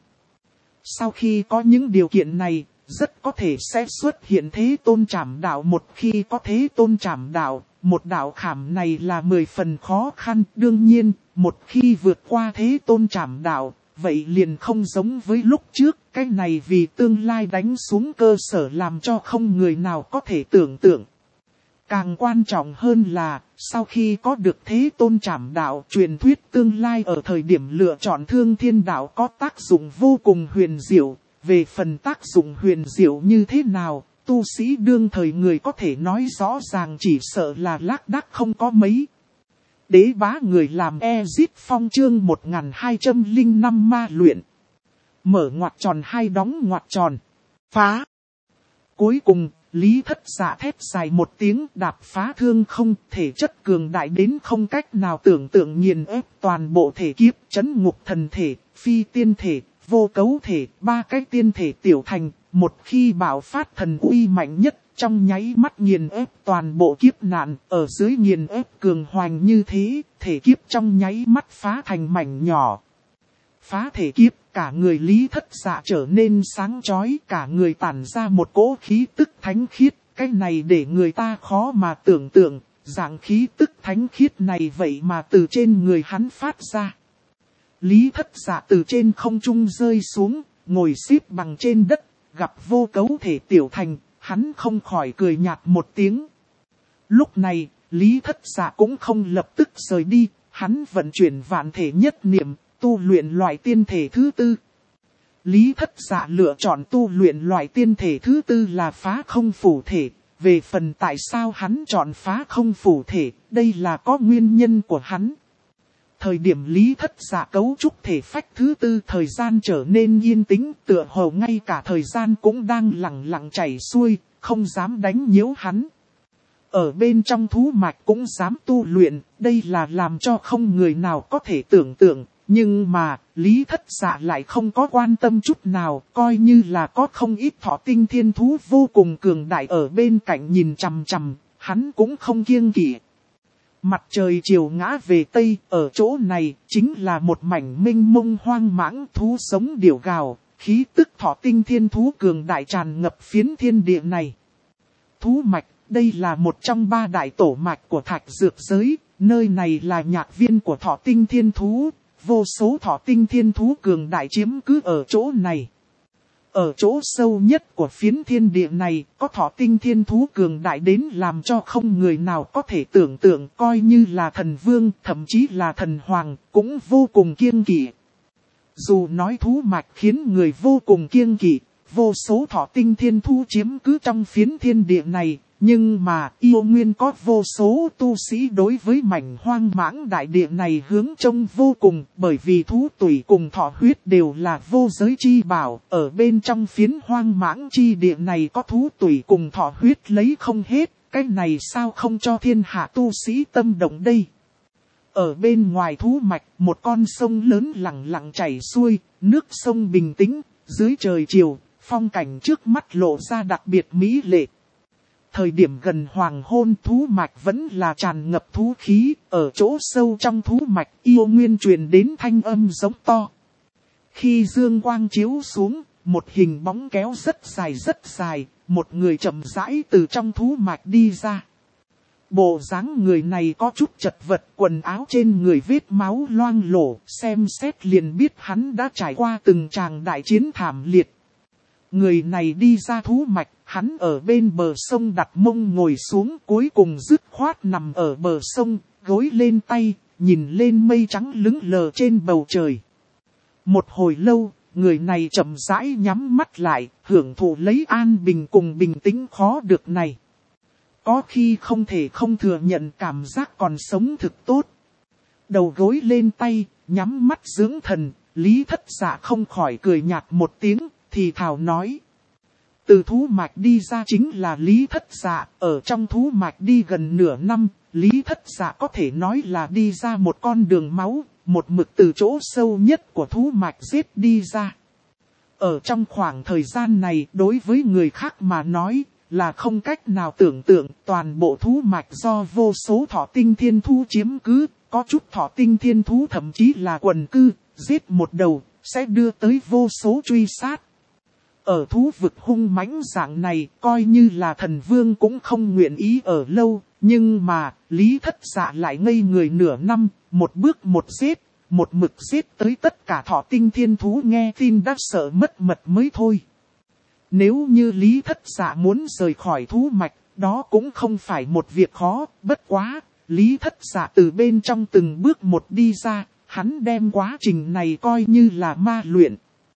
Sau khi có những điều kiện này, rất có thể sẽ xuất hiện Thế Tôn trảm đạo. Một khi có Thế Tôn trảm đạo, một đạo khảm này là 10 phần khó khăn. Đương nhiên, một khi vượt qua Thế Tôn trảm đạo, vậy liền không giống với lúc trước. Cái này vì tương lai đánh xuống cơ sở làm cho không người nào có thể tưởng tượng. Càng quan trọng hơn là, sau khi có được Thế Tôn trảm đạo, truyền thuyết tương lai ở thời điểm lựa chọn Thương Thiên đạo có tác dụng vô cùng huyền diệu. Về phần tác dụng huyền diệu như thế nào, tu sĩ đương thời người có thể nói rõ ràng, chỉ sợ là lác đác không có mấy. Đế bá người làm Ezit Phong chương 1205 ma luyện. Mở ngoặc tròn hai đóng ngoặc tròn. Phá. Cuối cùng, Lý Thất Dạ thét dài một tiếng, đạp phá thương không, thể chất cường đại đến không cách nào tưởng tượng, nghiền ép toàn bộ thể kiếp, chấn ngục thần thể, phi tiên thể, vô cấu thể, ba cái tiên thể tiểu thành. Một khi bạo phát thần uy mạnh nhất, trong nháy mắt nghiền ép toàn bộ kiếp nạn, ở dưới nghiền ép cường hoành như thế, thể kiếp trong nháy mắt phá thành mảnh nhỏ. Phá thể kiếp, cả người Lý Thất Dạ trở nên sáng chói, cả người tản ra một cỗ khí tức thánh khiết, cái này để người ta khó mà tưởng tượng, dạng khí tức thánh khiết này vậy mà từ trên người hắn phát ra. Lý Thất Dạ từ trên không trung rơi xuống, ngồi xếp bằng trên đất, gặp vô cấu thể tiểu thành, hắn không khỏi cười nhạt một tiếng. Lúc này, Lý Thất Dạ cũng không lập tức rời đi, hắn vận chuyển vạn thể nhất niệm, tu luyện loại tiên thể thứ tư. Lý Thất Dạ lựa chọn tu luyện loại tiên thể thứ tư là phá không phủ thể. Về phần tại sao hắn chọn phá không phủ thể, đây là có nguyên nhân của hắn. Thời điểm Lý Thất Dạ cấu trúc thể phách thứ tư, thời gian trở nên yên tĩnh, tựa hồ ngay cả thời gian cũng đang lặng lặng chảy xuôi, không dám đánh nhiễu hắn. Ở bên trong thú mạch cũng dám tu luyện, đây là làm cho không người nào có thể tưởng tượng. Nhưng mà, Lý Thất Dạ lại không có quan tâm chút nào, coi như là có không ít thọ tinh thiên thú vô cùng cường đại ở bên cạnh nhìn chằm chằm, hắn cũng không kiêng kỵ. Mặt trời chiều ngã về Tây, ở chỗ này chính là một mảnh mênh mông hoang mãng, thú sống điểu gào, khí tức thọ tinh thiên thú cường đại tràn ngập phiến thiên địa này. Thú mạch, đây là một trong 3 đại tổ mạch của thạch dược giới, nơi này là nhạc viên của thọ tinh thiên thú, vô số thọ tinh thiên thú cường đại chiếm cứ ở chỗ này. Ở chỗ sâu nhất của phiến thiên địa này, có thọ tinh thiên thú cường đại đến làm cho không người nào có thể tưởng tượng, coi như là thần vương, thậm chí là thần hoàng, cũng vô cùng kiêng kỵ. Dù nói thú mạch khiến người vô cùng kiêng kỵ, vô số thọ tinh thiên thú chiếm cứ trong phiến thiên địa này, nhưng mà yêu nguyên có vô số tu sĩ đối với mảnh hoang mãng đại địa này hướng trông vô cùng, bởi vì thú tủy cùng thọ huyết đều là vô giới chi bảo, ở bên trong phiến hoang mãng chi địa này có thú tủy cùng thọ huyết lấy không hết, cái này sao không cho thiên hạ tu sĩ tâm động đây. Ở bên ngoài thú mạch, một con sông lớn lặng lặng chảy xuôi, nước sông bình tĩnh, dưới trời chiều, phong cảnh trước mắt lộ ra đặc biệt mỹ lệ. Thời điểm gần hoàng hôn, thú mạch vẫn là tràn ngập thú khí, ở chỗ sâu trong thú mạch yêu nguyên truyền đến thanh âm giống to. Khi dương quang chiếu xuống, một hình bóng kéo rất dài, một người chậm rãi từ trong thú mạch đi ra. Bộ dáng người này có chút chật vật, quần áo trên người vết máu loang lổ, xem xét liền biết hắn đã trải qua từng tràng đại chiến thảm liệt. Người này đi ra thú mạch, hắn ở bên bờ sông đặt mông ngồi xuống, cuối cùng dứt khoát nằm ở bờ sông, gối lên tay, nhìn lên mây trắng lững lờ trên bầu trời. Một hồi lâu, người này chậm rãi nhắm mắt lại, hưởng thụ lấy an bình cùng bình tĩnh khó được này. Có khi không thể không thừa nhận cảm giác còn sống thực tốt. Đầu gối lên tay, nhắm mắt dưỡng thần, Lý Thất Dạ không khỏi cười nhạt một tiếng, thì thào nói. Từ thú mạch đi ra chính là Lý Thất Dạ, ở trong thú mạch đi gần nửa năm, Lý Thất Dạ có thể nói là đi ra một con đường máu, một mực từ chỗ sâu nhất của thú mạch giết đi ra. Ở trong khoảng thời gian này, đối với người khác mà nói, là không cách nào tưởng tượng, toàn bộ thú mạch do vô số thọ tinh thiên thú chiếm cứ, có chút thọ tinh thiên thú thậm chí là quần cư, giết một đầu, sẽ đưa tới vô số truy sát. Ở thú vực hung mãnh dạng này, coi như là thần vương cũng không nguyện ý ở lâu, nhưng mà, Lý Thất Dạ lại ngây người nửa năm, một bước một giết, một mực giết tới tất cả thọ tinh thiên thú nghe tin đã sợ mất mật mới thôi. Nếu như Lý Thất Dạ muốn rời khỏi thú mạch, đó cũng không phải một việc khó, bất quá, Lý Thất Dạ từ bên trong từng bước một đi ra, hắn đem quá trình này coi như là ma luyện.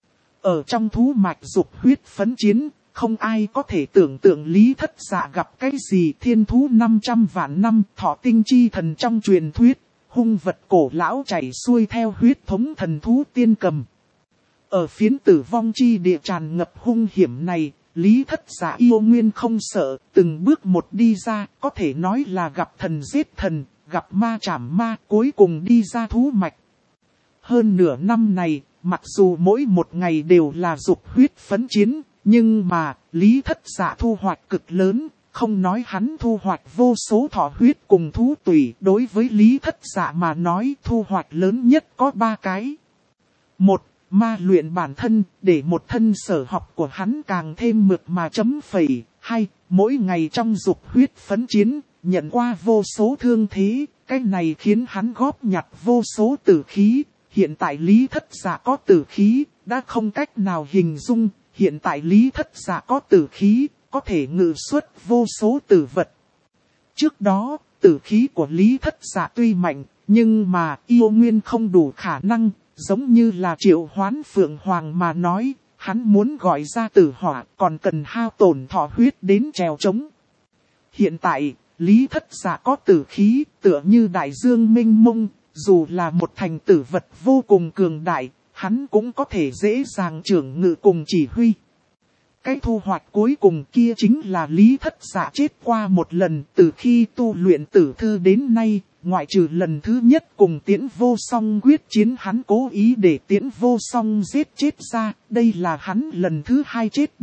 Ở trong thú mạch dục huyết phấn chiến, không ai có thể tưởng tượng Lý Thất Dạ gặp cái gì thiên thú 500 vạn năm thọ tinh chi thần trong truyền thuyết, hung vật cổ lão chảy xuôi theo huyết thống thần thú tiên cầm. Ở phiến tử vong chi địa tràn ngập hung hiểm này, Lý Thất Dạ yêu nguyên không sợ, từng bước một đi ra, có thể nói là gặp thần giết thần, gặp ma chảm ma, cuối cùng đi ra thú mạch. Hơn nửa năm này, mặc dù mỗi một ngày đều là dục huyết phấn chiến, nhưng mà, Lý Thất Dạ thu hoạch cực lớn, không nói hắn thu hoạch vô số thọ huyết cùng thú tủy, đối với Lý Thất Dạ mà nói thu hoạch lớn nhất có 3 cái. 1. Ma luyện bản thân, để một thân sở học của hắn càng thêm mượt mà chấm phẩy. 2. Mỗi ngày trong dục huyết phấn chiến, nhận qua vô số thương thế, cái này khiến hắn góp nhặt vô số tử khí. Hiện tại Lý Thất Dạ có tử khí, đã không cách nào hình dung, hiện tại Lý Thất Dạ có tử khí, có thể ngự xuất vô số tử vật. Trước đó, tử khí của Lý Thất Dạ tuy mạnh, nhưng mà yêu nguyên không đủ khả năng, giống như là triệu hoán phượng hoàng mà nói, hắn muốn gọi ra tử hỏa còn cần hao tổn thọ huyết đến trèo trống. Hiện tại, Lý Thất Dạ có tử khí, tựa như đại dương mênh mông, dù là một thành tử vật vô cùng cường đại, hắn cũng có thể dễ dàng trưởng ngự cùng chỉ huy. Cái thu hoạch cuối cùng kia chính là Lý Thất Dạ chết qua một lần, từ khi tu luyện tử thư đến nay, ngoại trừ lần thứ nhất cùng Tiễn Vô Song quyết chiến hắn cố ý để Tiễn Vô Song giết chết ra, đây là hắn lần thứ 2 chết đi,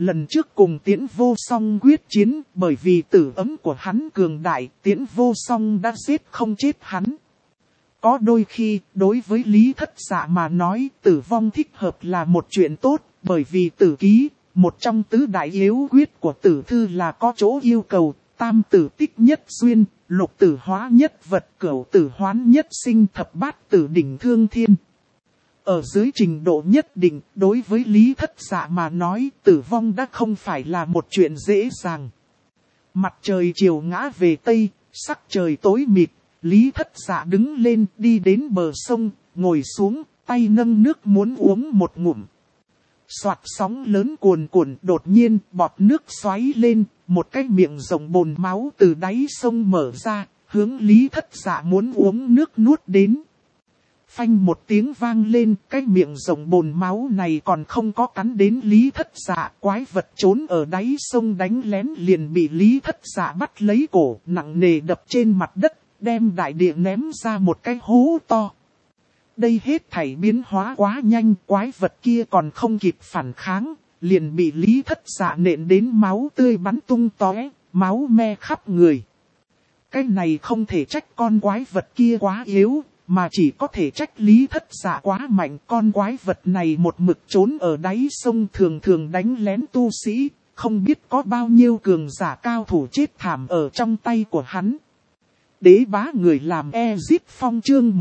lần trước cùng Tiễn Vô Song quyết chiến, bởi vì tử ấm của hắn cường đại, Tiễn Vô Song đã giết không chết hắn. Có đôi khi, đối với Lý Thất Dạ mà nói, tử vong thích hợp là một chuyện tốt, bởi vì tử ký, một trong tứ đại yếu quyết của tử thư là có chỗ yêu cầu, tam tử tích nhất duyên, lục tử hóa nhất vật, cửu tử hoán nhất sinh, thập bát tử đỉnh thương thiên. Ở dưới trình độ nhất định, đối với Lý Thất Dạ mà nói, tử vong đã không phải là một chuyện dễ dàng. Mặt trời chiều ngã về tây, sắc trời tối mịt, Lý Thất Dạ đứng lên đi đến bờ sông, ngồi xuống, tay nâng nước muốn uống một ngụm. Soạt sóng lớn cuồn cuộn, đột nhiên bọt nước xoáy lên, một cái miệng rộng bồn máu từ đáy sông mở ra, hướng Lý Thất Dạ muốn uống nước nuốt đến. Phanh một tiếng vang lên, cái miệng rộng bồn máu này còn không có cắn đến Lý Thất Dạ, quái vật trốn ở đáy sông đánh lén liền bị Lý Thất Dạ bắt lấy cổ, nặng nề đập trên mặt đất, đem đại địa ném ra một cái hố to. Đây hết thảy biến hóa quá nhanh, quái vật kia còn không kịp phản kháng, liền bị Lý Thất Dạ nện đến máu tươi bắn tung tóe, máu me khắp người. Cái này không thể trách con quái vật kia quá yếu, mà chỉ có thể trách Lý Thất Dạ quá mạnh. Con quái vật này một mực trốn ở đáy sông thường thường đánh lén tu sĩ, không biết có bao nhiêu cường giả cao thủ chết thảm ở trong tay của hắn. Đế bá người làm Ezic Phong chương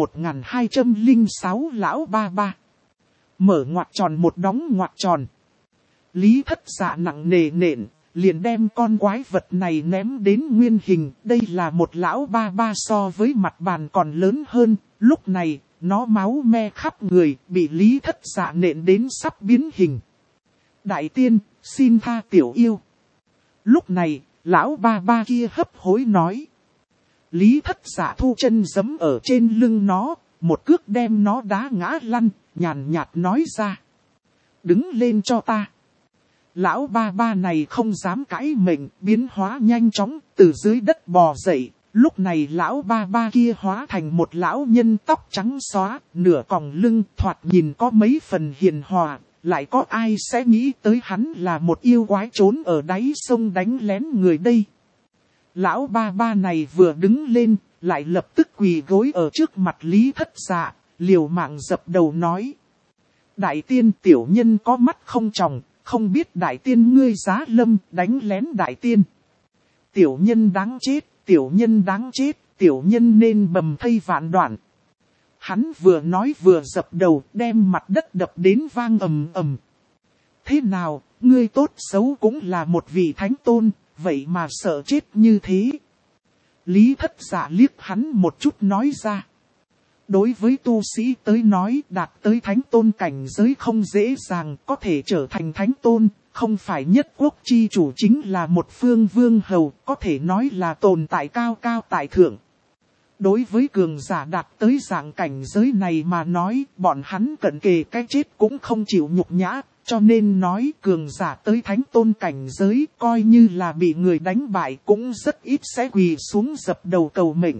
1206 lão ba ba. Mở ngoặc tròn một đóng ngoặc tròn. Lý Thất Dạ nặng nề nện, liền đem con quái vật này ném đến nguyên hình. Đây là một lão ba ba so với mặt bàn còn lớn hơn. Lúc này, nó máu me khắp người, bị Lý Thất Dạ nện đến sắp biến hình. Đại tiên, xin tha tiểu yêu. Lúc này, lão ba ba kia hấp hối nói. Lý Thất Dạ thu chân giẫm ở trên lưng nó, một cước đem nó đá ngã lăn, nhàn nhạt nói ra. Đứng lên cho ta. Lão ba ba này không dám cãi mệnh, biến hóa nhanh chóng, từ dưới đất bò dậy. Lúc này lão ba ba kia hóa thành một lão nhân tóc trắng xóa, nửa còng lưng, thoạt nhìn có mấy phần hiền hòa. Lại có ai sẽ nghĩ tới hắn là một yêu quái trốn ở đáy sông đánh lén người đây. Lão ba ba này vừa đứng lên, lại lập tức quỳ gối ở trước mặt Lý Thất Dạ, liều mạng dập đầu nói. Đại tiên tiểu nhân có mắt không tròng, không biết đại tiên ngươi giá lâm đánh lén đại tiên. Tiểu nhân đáng chết, tiểu nhân đáng chết, tiểu nhân nên bầm thây vạn đoạn. Hắn vừa nói vừa dập đầu đem mặt đất đập đến vang ầm ầm. Thế nào, ngươi tốt xấu cũng là một vị thánh tôn, vậy mà sợ chết như thế. Lý Thất Dạ liếc hắn một chút nói ra. Đối với tu sĩ tới nói đạt tới thánh tôn cảnh giới không dễ dàng, có thể trở thành thánh tôn, không phải nhất quốc chi chủ chính là một phương vương hầu, có thể nói là tồn tại cao cao tại thượng. Đối với cường giả đạt tới dạng cảnh giới này mà nói, bọn hắn cận kề cái chết cũng không chịu nhục nhã, cho nên nói cường giả tới thánh tôn cảnh giới coi như là bị người đánh bại cũng rất ít sẽ quỳ xuống dập đầu cầu mệnh.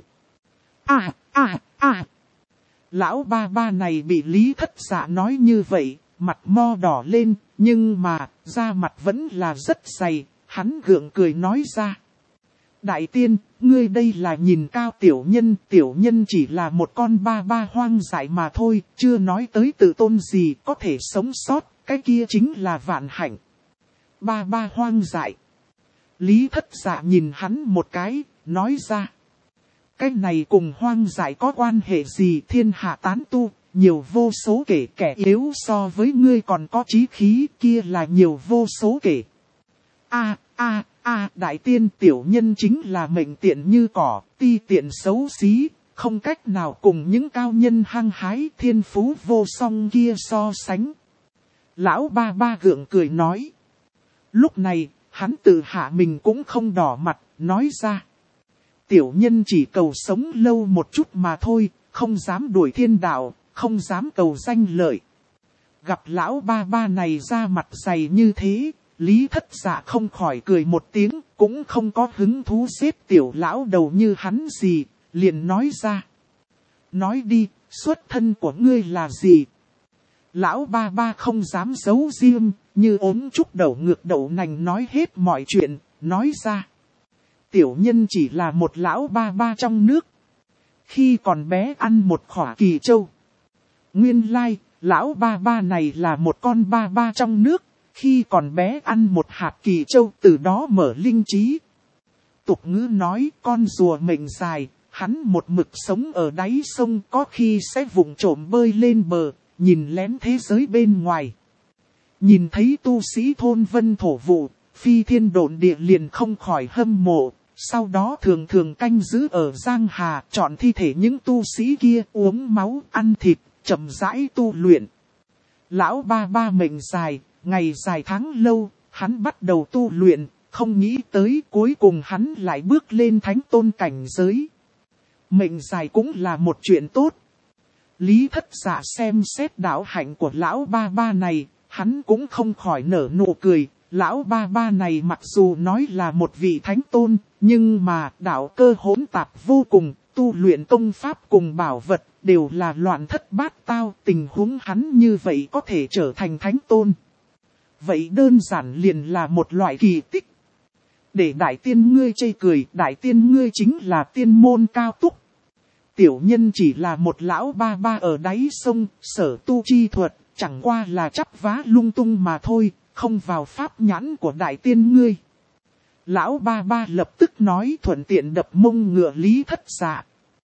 Lão ba ba này bị Lý Thất Dạ nói như vậy, mặt mo đỏ lên, nhưng mà, da mặt vẫn là rất dày, hắn gượng cười nói ra. Đại tiên, ngươi đây là nhìn cao tiểu nhân chỉ là một con ba ba hoang dại mà thôi, chưa nói tới tự tôn gì có thể sống sót, cái kia chính là vạn hạnh. Ba ba hoang dại. Lý Thất Dạ nhìn hắn một cái, nói ra. Cái này cùng hoang dại có quan hệ gì, thiên hạ tán tu, nhiều vô số kể, kẻ yếu so với ngươi còn có chí khí, kia là nhiều vô số kể. Đại tiên tiểu nhân chính là mệnh tiện như cỏ, ti tiện xấu xí, không cách nào cùng những cao nhân hăng hái thiên phú vô song kia so sánh. Lão ba ba gượng cười nói. Lúc này, hắn tự hạ mình cũng không đỏ mặt, nói ra. Tiểu nhân chỉ cầu sống lâu một chút mà thôi, không dám đuổi thiên đạo, không dám cầu danh lợi. Gặp lão ba ba này ra mặt dày như thế, Lý Thất Dạ không khỏi cười một tiếng, cũng không có hứng thú xếp tiểu lão đầu như hắn gì, liền nói ra. Nói đi, xuất thân của ngươi là gì? Lão ba ba không dám giấu riêng, như ốm trúc đậu ngược đậu nành nói hết mọi chuyện, nói ra. Tiểu nhân chỉ là một lão ba ba trong nước. Khi còn bé ăn một khỏa kỳ châu. Nguyên lai, lão ba ba này là một con ba ba trong nước. Khi còn bé ăn một hạt kỳ châu từ đó mở linh trí. Tục ngữ nói con rùa mệnh dài, hắn một mực sống ở đáy sông có khi sẽ vụng trộm bơi lên bờ, nhìn lén thế giới bên ngoài. Nhìn thấy tu sĩ thôn vân thổ vụ, phi thiên độn địa liền không khỏi hâm mộ, sau đó thường thường canh giữ ở giang hà chọn thi thể những tu sĩ kia uống máu ăn thịt, chậm rãi tu luyện. Lão ba ba mệnh dài, ngày dài tháng lâu, hắn bắt đầu tu luyện, không nghĩ tới cuối cùng hắn lại bước lên thánh tôn cảnh giới. Mệnh dài cũng là một chuyện tốt. Lý Thất Dạ xem xét đạo hạnh của lão ba ba này, hắn cũng không khỏi nở nụ cười. Lão ba ba này mặc dù nói là một vị thánh tôn, nhưng mà đạo cơ hỗn tạp vô cùng, tu luyện công pháp cùng bảo vật đều là loạn thất bát tao. Tình huống hắn như vậy có thể trở thành thánh tôn. Vậy đơn giản liền là một loại kỳ tích. Để đại tiên ngươi chê cười, đại tiên ngươi chính là tiên môn cao túc. Tiểu nhân chỉ là một lão ba ba ở đáy sông, sở tu chi thuật, chẳng qua là chắp vá lung tung mà thôi, không vào pháp nhãn của đại tiên ngươi. Lão ba ba lập tức nói thuận tiện đập mông ngựa Lý Thất Dạ.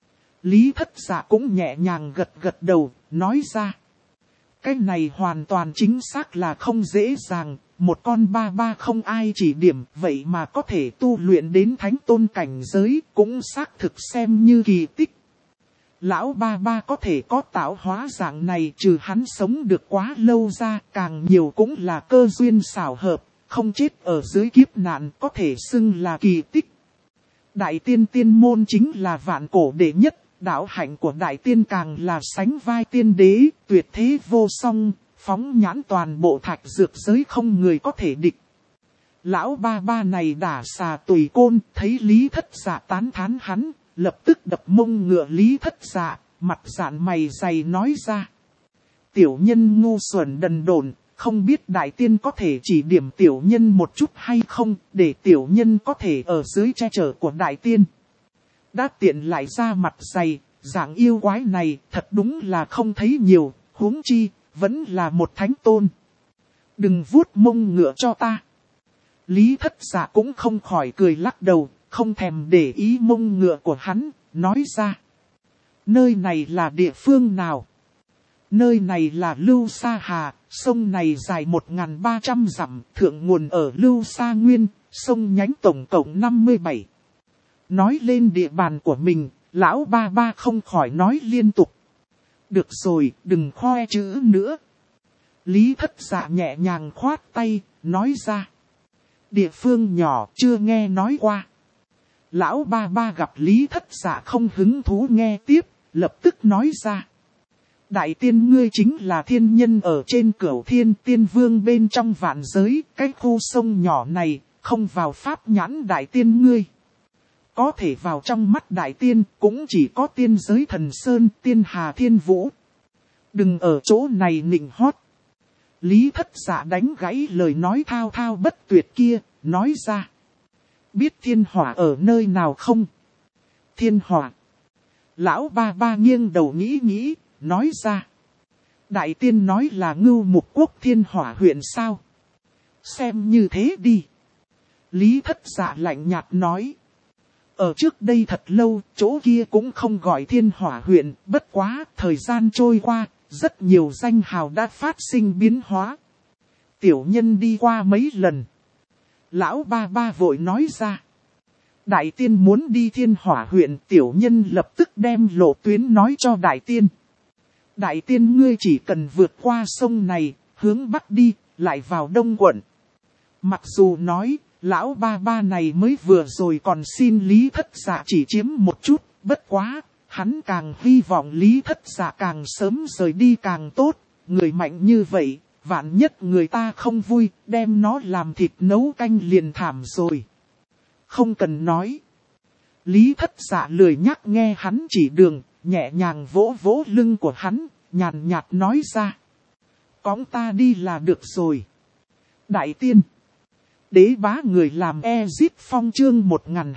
Lý Thất Dạ cũng nhẹ nhàng gật gật đầu, nói ra. Cái này hoàn toàn chính xác là không dễ dàng, một con ba ba không ai chỉ điểm, vậy mà có thể tu luyện đến thánh tôn cảnh giới, cũng xác thực xem như kỳ tích. Lão ba ba có thể có tạo hóa dạng này trừ hắn sống được quá lâu ra, càng nhiều cũng là cơ duyên xảo hợp, không chết ở dưới kiếp nạn có thể xưng là kỳ tích. Đại tiên tiên môn chính là vạn cổ đệ nhất, đạo hạnh của đại tiên càng là sánh vai tiên đế, tuyệt thế vô song, phóng nhãn toàn bộ thạch dược giới không người có thể địch. Lão ba ba này đả xà tùy côn, thấy Lý Thất Dạ tán thán hắn, lập tức đập mông ngựa Lý Thất Dạ, mặt dạn mày dày nói ra. Tiểu nhân ngu xuẩn đần độn, không biết đại tiên có thể chỉ điểm tiểu nhân một chút hay không, để tiểu nhân có thể ở dưới che chở của đại tiên. Đã tiện lại ra mặt dày, dạng yêu quái này thật đúng là không thấy nhiều, huống chi, vẫn là một thánh tôn. Đừng vuốt mông ngựa cho ta. Lý Thất Dạ cũng không khỏi cười lắc đầu, không thèm để ý mông ngựa của hắn, nói ra. Nơi này là địa phương nào? Nơi này là Lưu Sa Hà, sông này dài 1.300 dặm, thượng nguồn ở Lưu Sa Nguyên, sông nhánh tổng cộng 57. Nói lên địa bàn của mình, lão ba ba không khỏi nói liên tục. Được rồi, đừng khoe chữ nữa. Lý Thất Dạ nhẹ nhàng khoát tay, nói ra. Địa phương nhỏ chưa nghe nói qua. Lão ba ba gặp Lý Thất Dạ không hứng thú nghe tiếp, lập tức nói ra. Đại tiên ngươi chính là thiên nhân ở trên cửu thiên tiên vương bên trong vạn giới, cái khu sông nhỏ này, không vào pháp nhãn đại tiên ngươi. Có thể vào trong mắt đại tiên, cũng chỉ có tiên giới thần sơn, tiên hà thiên vũ. Đừng ở chỗ này nịnh hót. Lý Thất Dạ đánh gãy lời nói thao thao bất tuyệt kia, nói ra. Biết thiên hỏa ở nơi nào không? Thiên hỏa. Lão ba ba nghiêng đầu nghĩ nghĩ, nói ra. Đại tiên nói là Ngưu Mục Quốc Thiên Hỏa huyện sao? Xem như thế đi. Lý Thất Dạ lạnh nhạt nói. Ở trước đây thật lâu, chỗ kia cũng không gọi Thiên Hỏa huyện, bất quá, thời gian trôi qua, rất nhiều danh hào đã phát sinh biến hóa. Tiểu nhân đi qua mấy lần. Lão ba ba vội nói ra. Đại tiên muốn đi Thiên Hỏa huyện, tiểu nhân lập tức đem lộ tuyến nói cho đại tiên. Đại tiên ngươi chỉ cần vượt qua sông này, hướng bắc đi, lại vào Đông quận. Mặc dù nói, lão ba ba này mới vừa rồi còn xin Lý Thất Dạ chỉ chiếm một chút, bất quá, hắn càng hy vọng Lý Thất Dạ càng sớm rời đi càng tốt, người mạnh như vậy, vạn nhất người ta không vui, đem nó làm thịt nấu canh liền thảm rồi. Không cần nói. Lý Thất Dạ lười nhắc nghe hắn chỉ đường, nhẹ nhàng vỗ vỗ lưng của hắn, nhàn nhạt nói ra. Cõng ta đi là được rồi. Đại tiên. Đế bá người làm Ezip Phong chương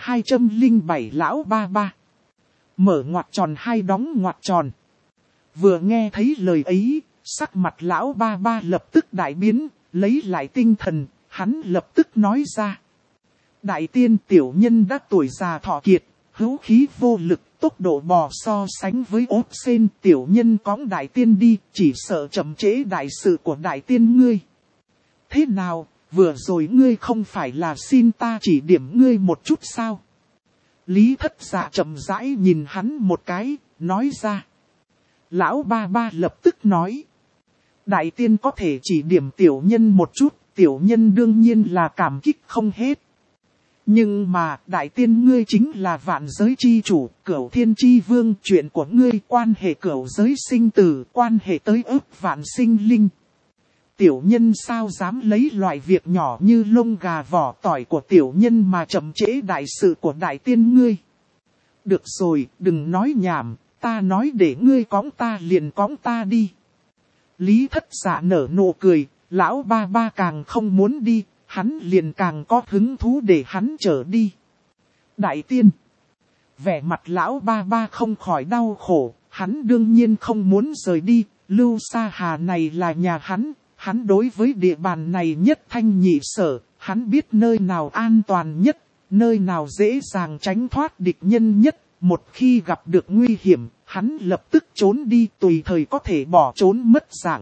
1207 lão ba ba. Mở ngoặc tròn hai đóng ngoặc tròn. Vừa nghe thấy lời ấy, sắc mặt lão ba ba lập tức đại biến, lấy lại tinh thần, hắn lập tức nói ra. Đại tiên tiểu nhân đã tuổi già thọ kiệt, hữu khí vô lực, tốc độ bò so sánh với ốt sen tiểu nhân cõng đại tiên đi, chỉ sợ chậm trễ đại sự của đại tiên ngươi. Thế nào, vừa rồi ngươi không phải là xin ta chỉ điểm ngươi một chút sao? Lý Thất Dạ chậm rãi nhìn hắn một cái, nói ra. Lão ba ba lập tức nói. Đại tiên có thể chỉ điểm tiểu nhân một chút, tiểu nhân đương nhiên là cảm kích không hết. Nhưng mà, đại tiên ngươi chính là vạn giới chi chủ, cửu thiên chi vương, chuyện của ngươi quan hệ cửu giới sinh tử, quan hệ tới ức vạn sinh linh. Tiểu nhân sao dám lấy loại việc nhỏ như lông gà vỏ tỏi của tiểu nhân mà chậm trễ đại sự của đại tiên ngươi. Được rồi, đừng nói nhảm, ta nói để ngươi cõng ta liền cõng ta đi. Lý Thất Dạ nở nụ cười, lão ba ba càng không muốn đi, hắn liền càng có hứng thú để hắn trở đi. Đại tiên. Vẻ mặt lão ba ba không khỏi đau khổ, hắn đương nhiên không muốn rời đi, Lưu Sa Hà này là nhà hắn. Hắn đối với địa bàn này nhất thanh nhị sở, hắn biết nơi nào an toàn nhất, nơi nào dễ dàng tránh thoát địch nhân nhất. Một khi gặp được nguy hiểm, hắn lập tức trốn đi tùy thời có thể bỏ trốn mất dạng.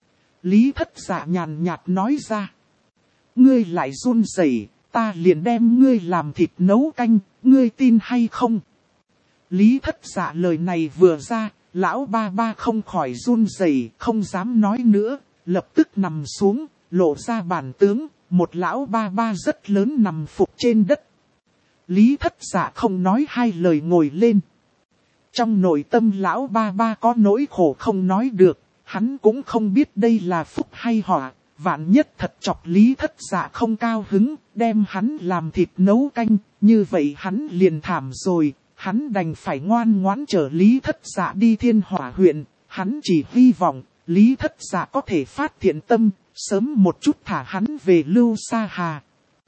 Lý Thất Dạ nhàn nhạt nói ra. Ngươi lại run rẩy, ta liền đem ngươi làm thịt nấu canh, ngươi tin hay không? Lý Thất Dạ lời này vừa ra, lão ba ba không khỏi run rẩy, không dám nói nữa. Lập tức nằm xuống, lộ ra bản tướng, một lão ba ba rất lớn nằm phục trên đất. Lý Thất Dạ không nói hai lời ngồi lên. Trong nội tâm lão ba ba có nỗi khổ không nói được, hắn cũng không biết đây là phúc hay họa, vạn nhất thật chọc Lý Thất Dạ không cao hứng, đem hắn làm thịt nấu canh, như vậy hắn liền thảm rồi, hắn đành phải ngoan ngoãn chở Lý Thất Dạ đi Thiên Hỏa huyện, hắn chỉ hy vọng Lý Thất Dạ có thể phát thiện tâm, sớm một chút thả hắn về Lưu Sa Hà.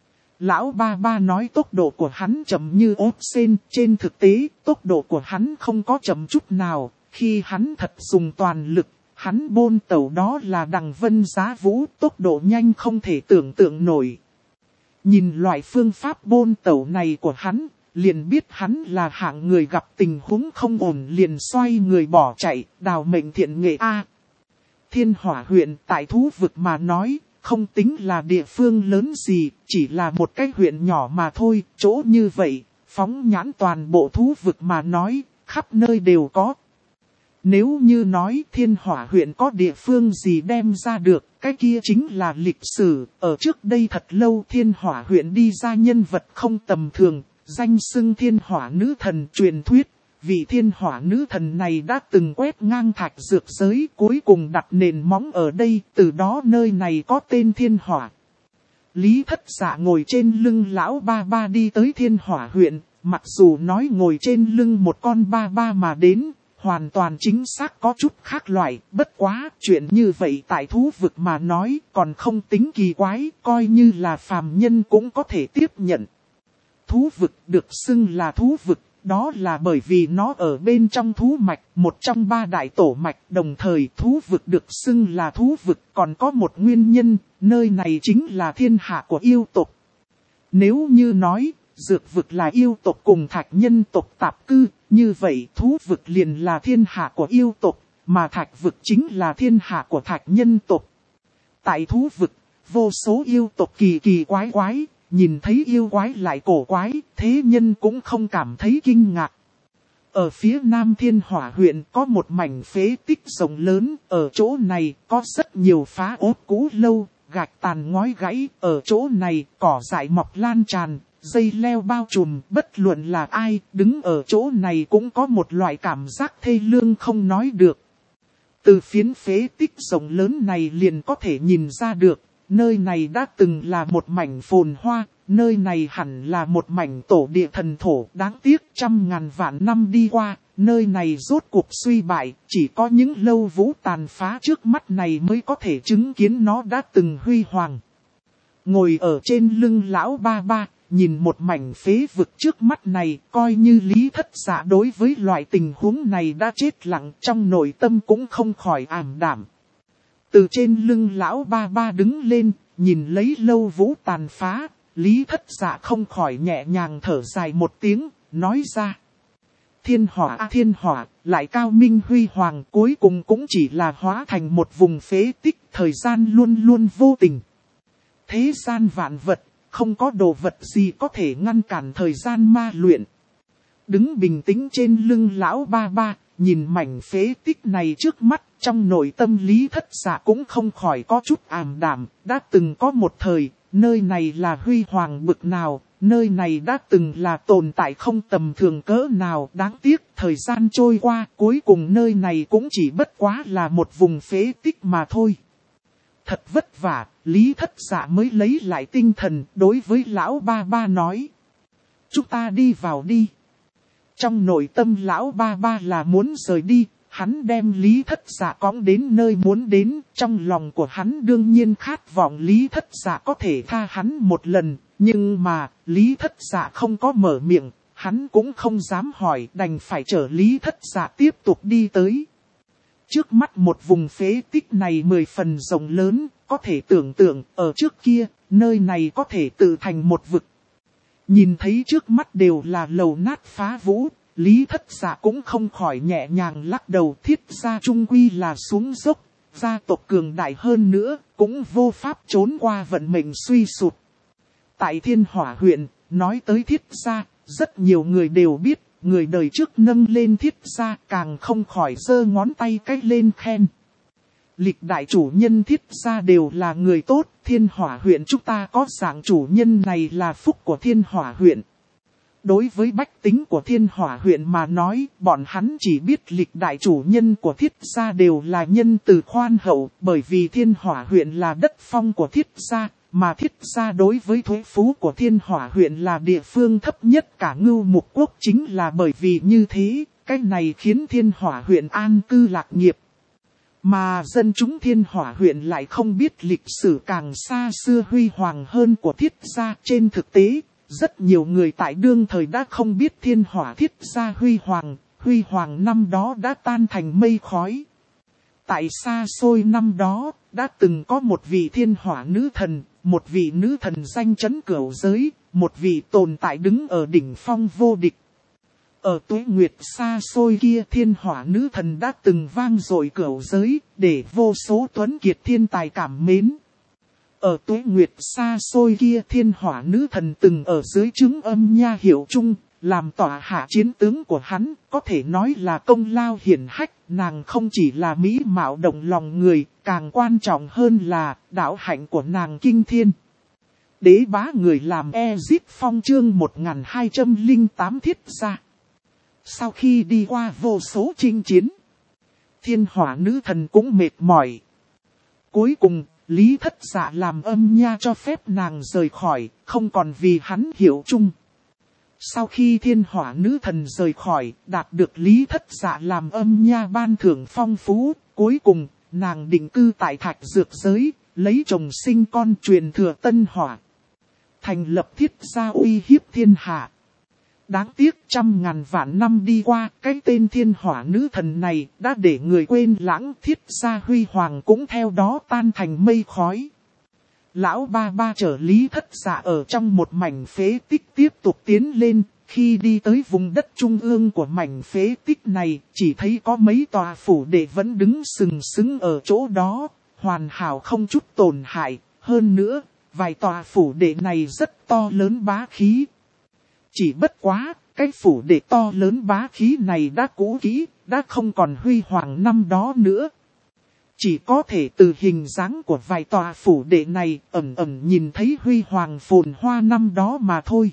Lão ba ba nói tốc độ của hắn chậm như ốt sên, trên thực tế tốc độ của hắn không có chậm chút nào, khi hắn thật dùng toàn lực, hắn bôn tẩu đó là đằng vân giá vũ, tốc độ nhanh không thể tưởng tượng nổi. Nhìn loại phương pháp bôn tẩu này của hắn, liền biết hắn là hạng người gặp tình huống không ổn liền xoay người bỏ chạy, đào mệnh thiện nghệ A. Thiên Hỏa huyện tại thú vực mà nói, không tính là địa phương lớn gì, chỉ là một cái huyện nhỏ mà thôi, chỗ như vậy, phóng nhãn toàn bộ thú vực mà nói, khắp nơi đều có. Nếu như nói Thiên Hỏa huyện có địa phương gì đem ra được, cái kia chính là lịch sử, ở trước đây thật lâu Thiên Hỏa huyện đi ra nhân vật không tầm thường, danh xưng Thiên Hỏa nữ thần truyền thuyết. Vị Thiên Hỏa nữ thần này đã từng quét ngang thạch dược giới, cuối cùng đặt nền móng ở đây, từ đó nơi này có tên Thiên Hỏa. Lý Thất Dạ ngồi trên lưng lão ba ba đi tới Thiên Hỏa huyện, mặc dù nói ngồi trên lưng một con ba ba mà đến, hoàn toàn chính xác có chút khác loại, bất quá, chuyện như vậy tại thú vực mà nói, còn không tính kỳ quái, coi như là phàm nhân cũng có thể tiếp nhận. Thú vực được xưng là thú vực. Đó là bởi vì nó ở bên trong thú mạch, một trong ba đại tổ mạch, đồng thời thú vực được xưng là thú vực, còn có một nguyên nhân, nơi này chính là thiên hạ của yêu tộc. Nếu như nói, dược vực là yêu tộc cùng thạch nhân tộc tạp cư, như vậy thú vực liền là thiên hạ của yêu tộc, mà thạch vực chính là thiên hạ của thạch nhân tộc. Tại thú vực, vô số yêu tộc kỳ kỳ quái quái. Nhìn thấy yêu quái lại cổ quái, thế nhân cũng không cảm thấy kinh ngạc. Ở phía Nam Thiên Hỏa huyện có một mảnh phế tích rộng lớn, ở chỗ này có rất nhiều phá ốt cũ lâu, gạch tàn ngói gãy, ở chỗ này cỏ dại mọc lan tràn, dây leo bao trùm, bất luận là ai, đứng ở chỗ này cũng có một loại cảm giác thê lương không nói được. Từ phiến phế tích rộng lớn này liền có thể nhìn ra được. Nơi này đã từng là một mảnh phồn hoa, nơi này hẳn là một mảnh tổ địa thần thổ, đáng tiếc 100.000 vạn năm đi qua, nơi này rốt cuộc suy bại, chỉ có những lâu vũ tàn phá trước mắt này mới có thể chứng kiến nó đã từng huy hoàng. Ngồi ở trên lưng lão ba ba, nhìn một mảnh phế vực trước mắt này, coi như Lý Thất Dạ đối với loại tình huống này đã chết lặng, trong nội tâm cũng không khỏi ảm đạm. Từ trên lưng lão ba ba đứng lên, nhìn lấy lâu vũ tàn phá, Lý Thất Dạ không khỏi nhẹ nhàng thở dài một tiếng, nói ra. Thiên hỏa, lại cao minh huy hoàng, cuối cùng cũng chỉ là hóa thành một vùng phế tích, thời gian luôn luôn vô tình. Thế gian vạn vật, không có đồ vật gì có thể ngăn cản thời gian ma luyện. Đứng bình tĩnh trên lưng lão ba ba, nhìn mảnh phế tích này trước mắt, trong nội tâm Lý Thất Dạ cũng không khỏi có chút ảm đạm. Đã từng có một thời, nơi này là huy hoàng bực nào, nơi này đã từng là tồn tại không tầm thường cỡ nào. Đáng tiếc thời gian trôi qua, cuối cùng nơi này cũng chỉ bất quá là một vùng phế tích mà thôi. Thật vất vả, Lý Thất Dạ mới lấy lại tinh thần, đối với lão ba ba nói. Chúng ta đi vào đi. Trong nội tâm lão ba ba là muốn rời đi, hắn đem Lý Thất Dạ cõng đến nơi muốn đến, trong lòng của hắn đương nhiên khát vọng Lý Thất Dạ có thể tha hắn một lần, nhưng mà Lý Thất Dạ không có mở miệng, hắn cũng không dám hỏi, đành phải chở Lý Thất Dạ tiếp tục đi tới. Trước mắt một vùng phế tích này 10 phần rộng lớn, có thể tưởng tượng ở trước kia, nơi này có thể tự thành một vực. Nhìn thấy trước mắt đều là lầu nát phá vũ, Lý Thất Dạ cũng không khỏi nhẹ nhàng lắc đầu. Thiết gia trung quy là xuống dốc, gia tộc cường đại hơn nữa, cũng vô pháp trốn qua vận mệnh suy sụp. Tại Thiên Hỏa huyện, nói tới Thiết gia, rất nhiều người đều biết, người đời trước nâng lên Thiết gia càng không khỏi giơ ngón tay cách lên khen. Lịch đại chủ nhân Thiết gia đều là người tốt, Thiên Hỏa huyện chúng ta có dạng chủ nhân này là phúc của Thiên Hỏa huyện. Đối với bách tính của Thiên Hỏa huyện mà nói, bọn hắn chỉ biết lịch đại chủ nhân của Thiết gia đều là nhân từ khoan hậu, bởi vì Thiên Hỏa huyện là đất phong của Thiết gia, mà Thiết gia đối với thuế phú của Thiên Hỏa huyện là địa phương thấp nhất cả Ngưu Mục Quốc. Chính là bởi vì như thế, cái này khiến Thiên Hỏa huyện an cư lạc nghiệp. Mà dân chúng Thiên Hỏa huyện lại không biết lịch sử càng xa xưa huy hoàng hơn của Thiết gia. Trên thực tế, rất nhiều người tại đương thời đã không biết Thiên Hỏa Thiết gia huy hoàng năm đó đã tan thành mây khói. Tại xa xôi năm đó, đã từng có một vị Thiên Hỏa nữ thần, một vị nữ thần danh chấn cửu giới, một vị tồn tại đứng ở đỉnh phong vô địch. Ở tuế nguyệt xa xôi kia Thiên Hỏa nữ thần đã từng vang dội cửu giới, để vô số tuấn kiệt thiên tài cảm mến. Ở tuế nguyệt xa xôi kia Thiên Hỏa nữ thần từng ở dưới trướng Âm Nha Hiểu Trung, làm tọa hạ chiến tướng của hắn, có thể nói là công lao hiển hách. Nàng không chỉ là mỹ mạo động lòng người, càng quan trọng hơn là đạo hạnh của nàng kinh thiên. Đế bá người làm Ezip Phong chương 1208 Thiết gia. Sau khi đi qua vô số chinh chiến, Thiên Hỏa nữ thần cũng mệt mỏi. Cuối cùng, Lý Thất Dạ làm Âm Nha cho phép nàng rời khỏi, không còn vì hắn Hiểu Trung. Sau khi Thiên Hỏa nữ thần rời khỏi, đạt được Lý Thất Dạ làm Âm Nha ban thưởng phong phú, cuối cùng, nàng định cư tại Thạch Dược giới, lấy chồng sinh con truyền thừa Tân Hỏa. Thành lập Thiết gia uy hiếp thiên hạ. Đáng tiếc 100.000 vạn năm đi qua, cái tên Thiên Hỏa nữ thần này đã để người quên lãng. Thiết gia huy hoàng cũng theo đó tan thành mây khói. Lão ba ba chở Lý Thất Dạ ở trong một mảnh phế tích tiếp tục tiến lên. Khi đi tới vùng đất trung ương của mảnh phế tích này, chỉ thấy có mấy tòa phủ đệ vẫn đứng sừng sững ở chỗ đó, hoàn hảo không chút tổn hại. Hơn nữa, vài tòa phủ đệ này rất to lớn bá khí. Chỉ bất quá, cái phủ đệ to lớn bá khí này đã cũ kỹ, đã không còn huy hoàng năm đó nữa. Chỉ có thể từ hình dáng của vài tòa phủ đệ này ẩn nhìn thấy huy hoàng phồn hoa năm đó mà thôi.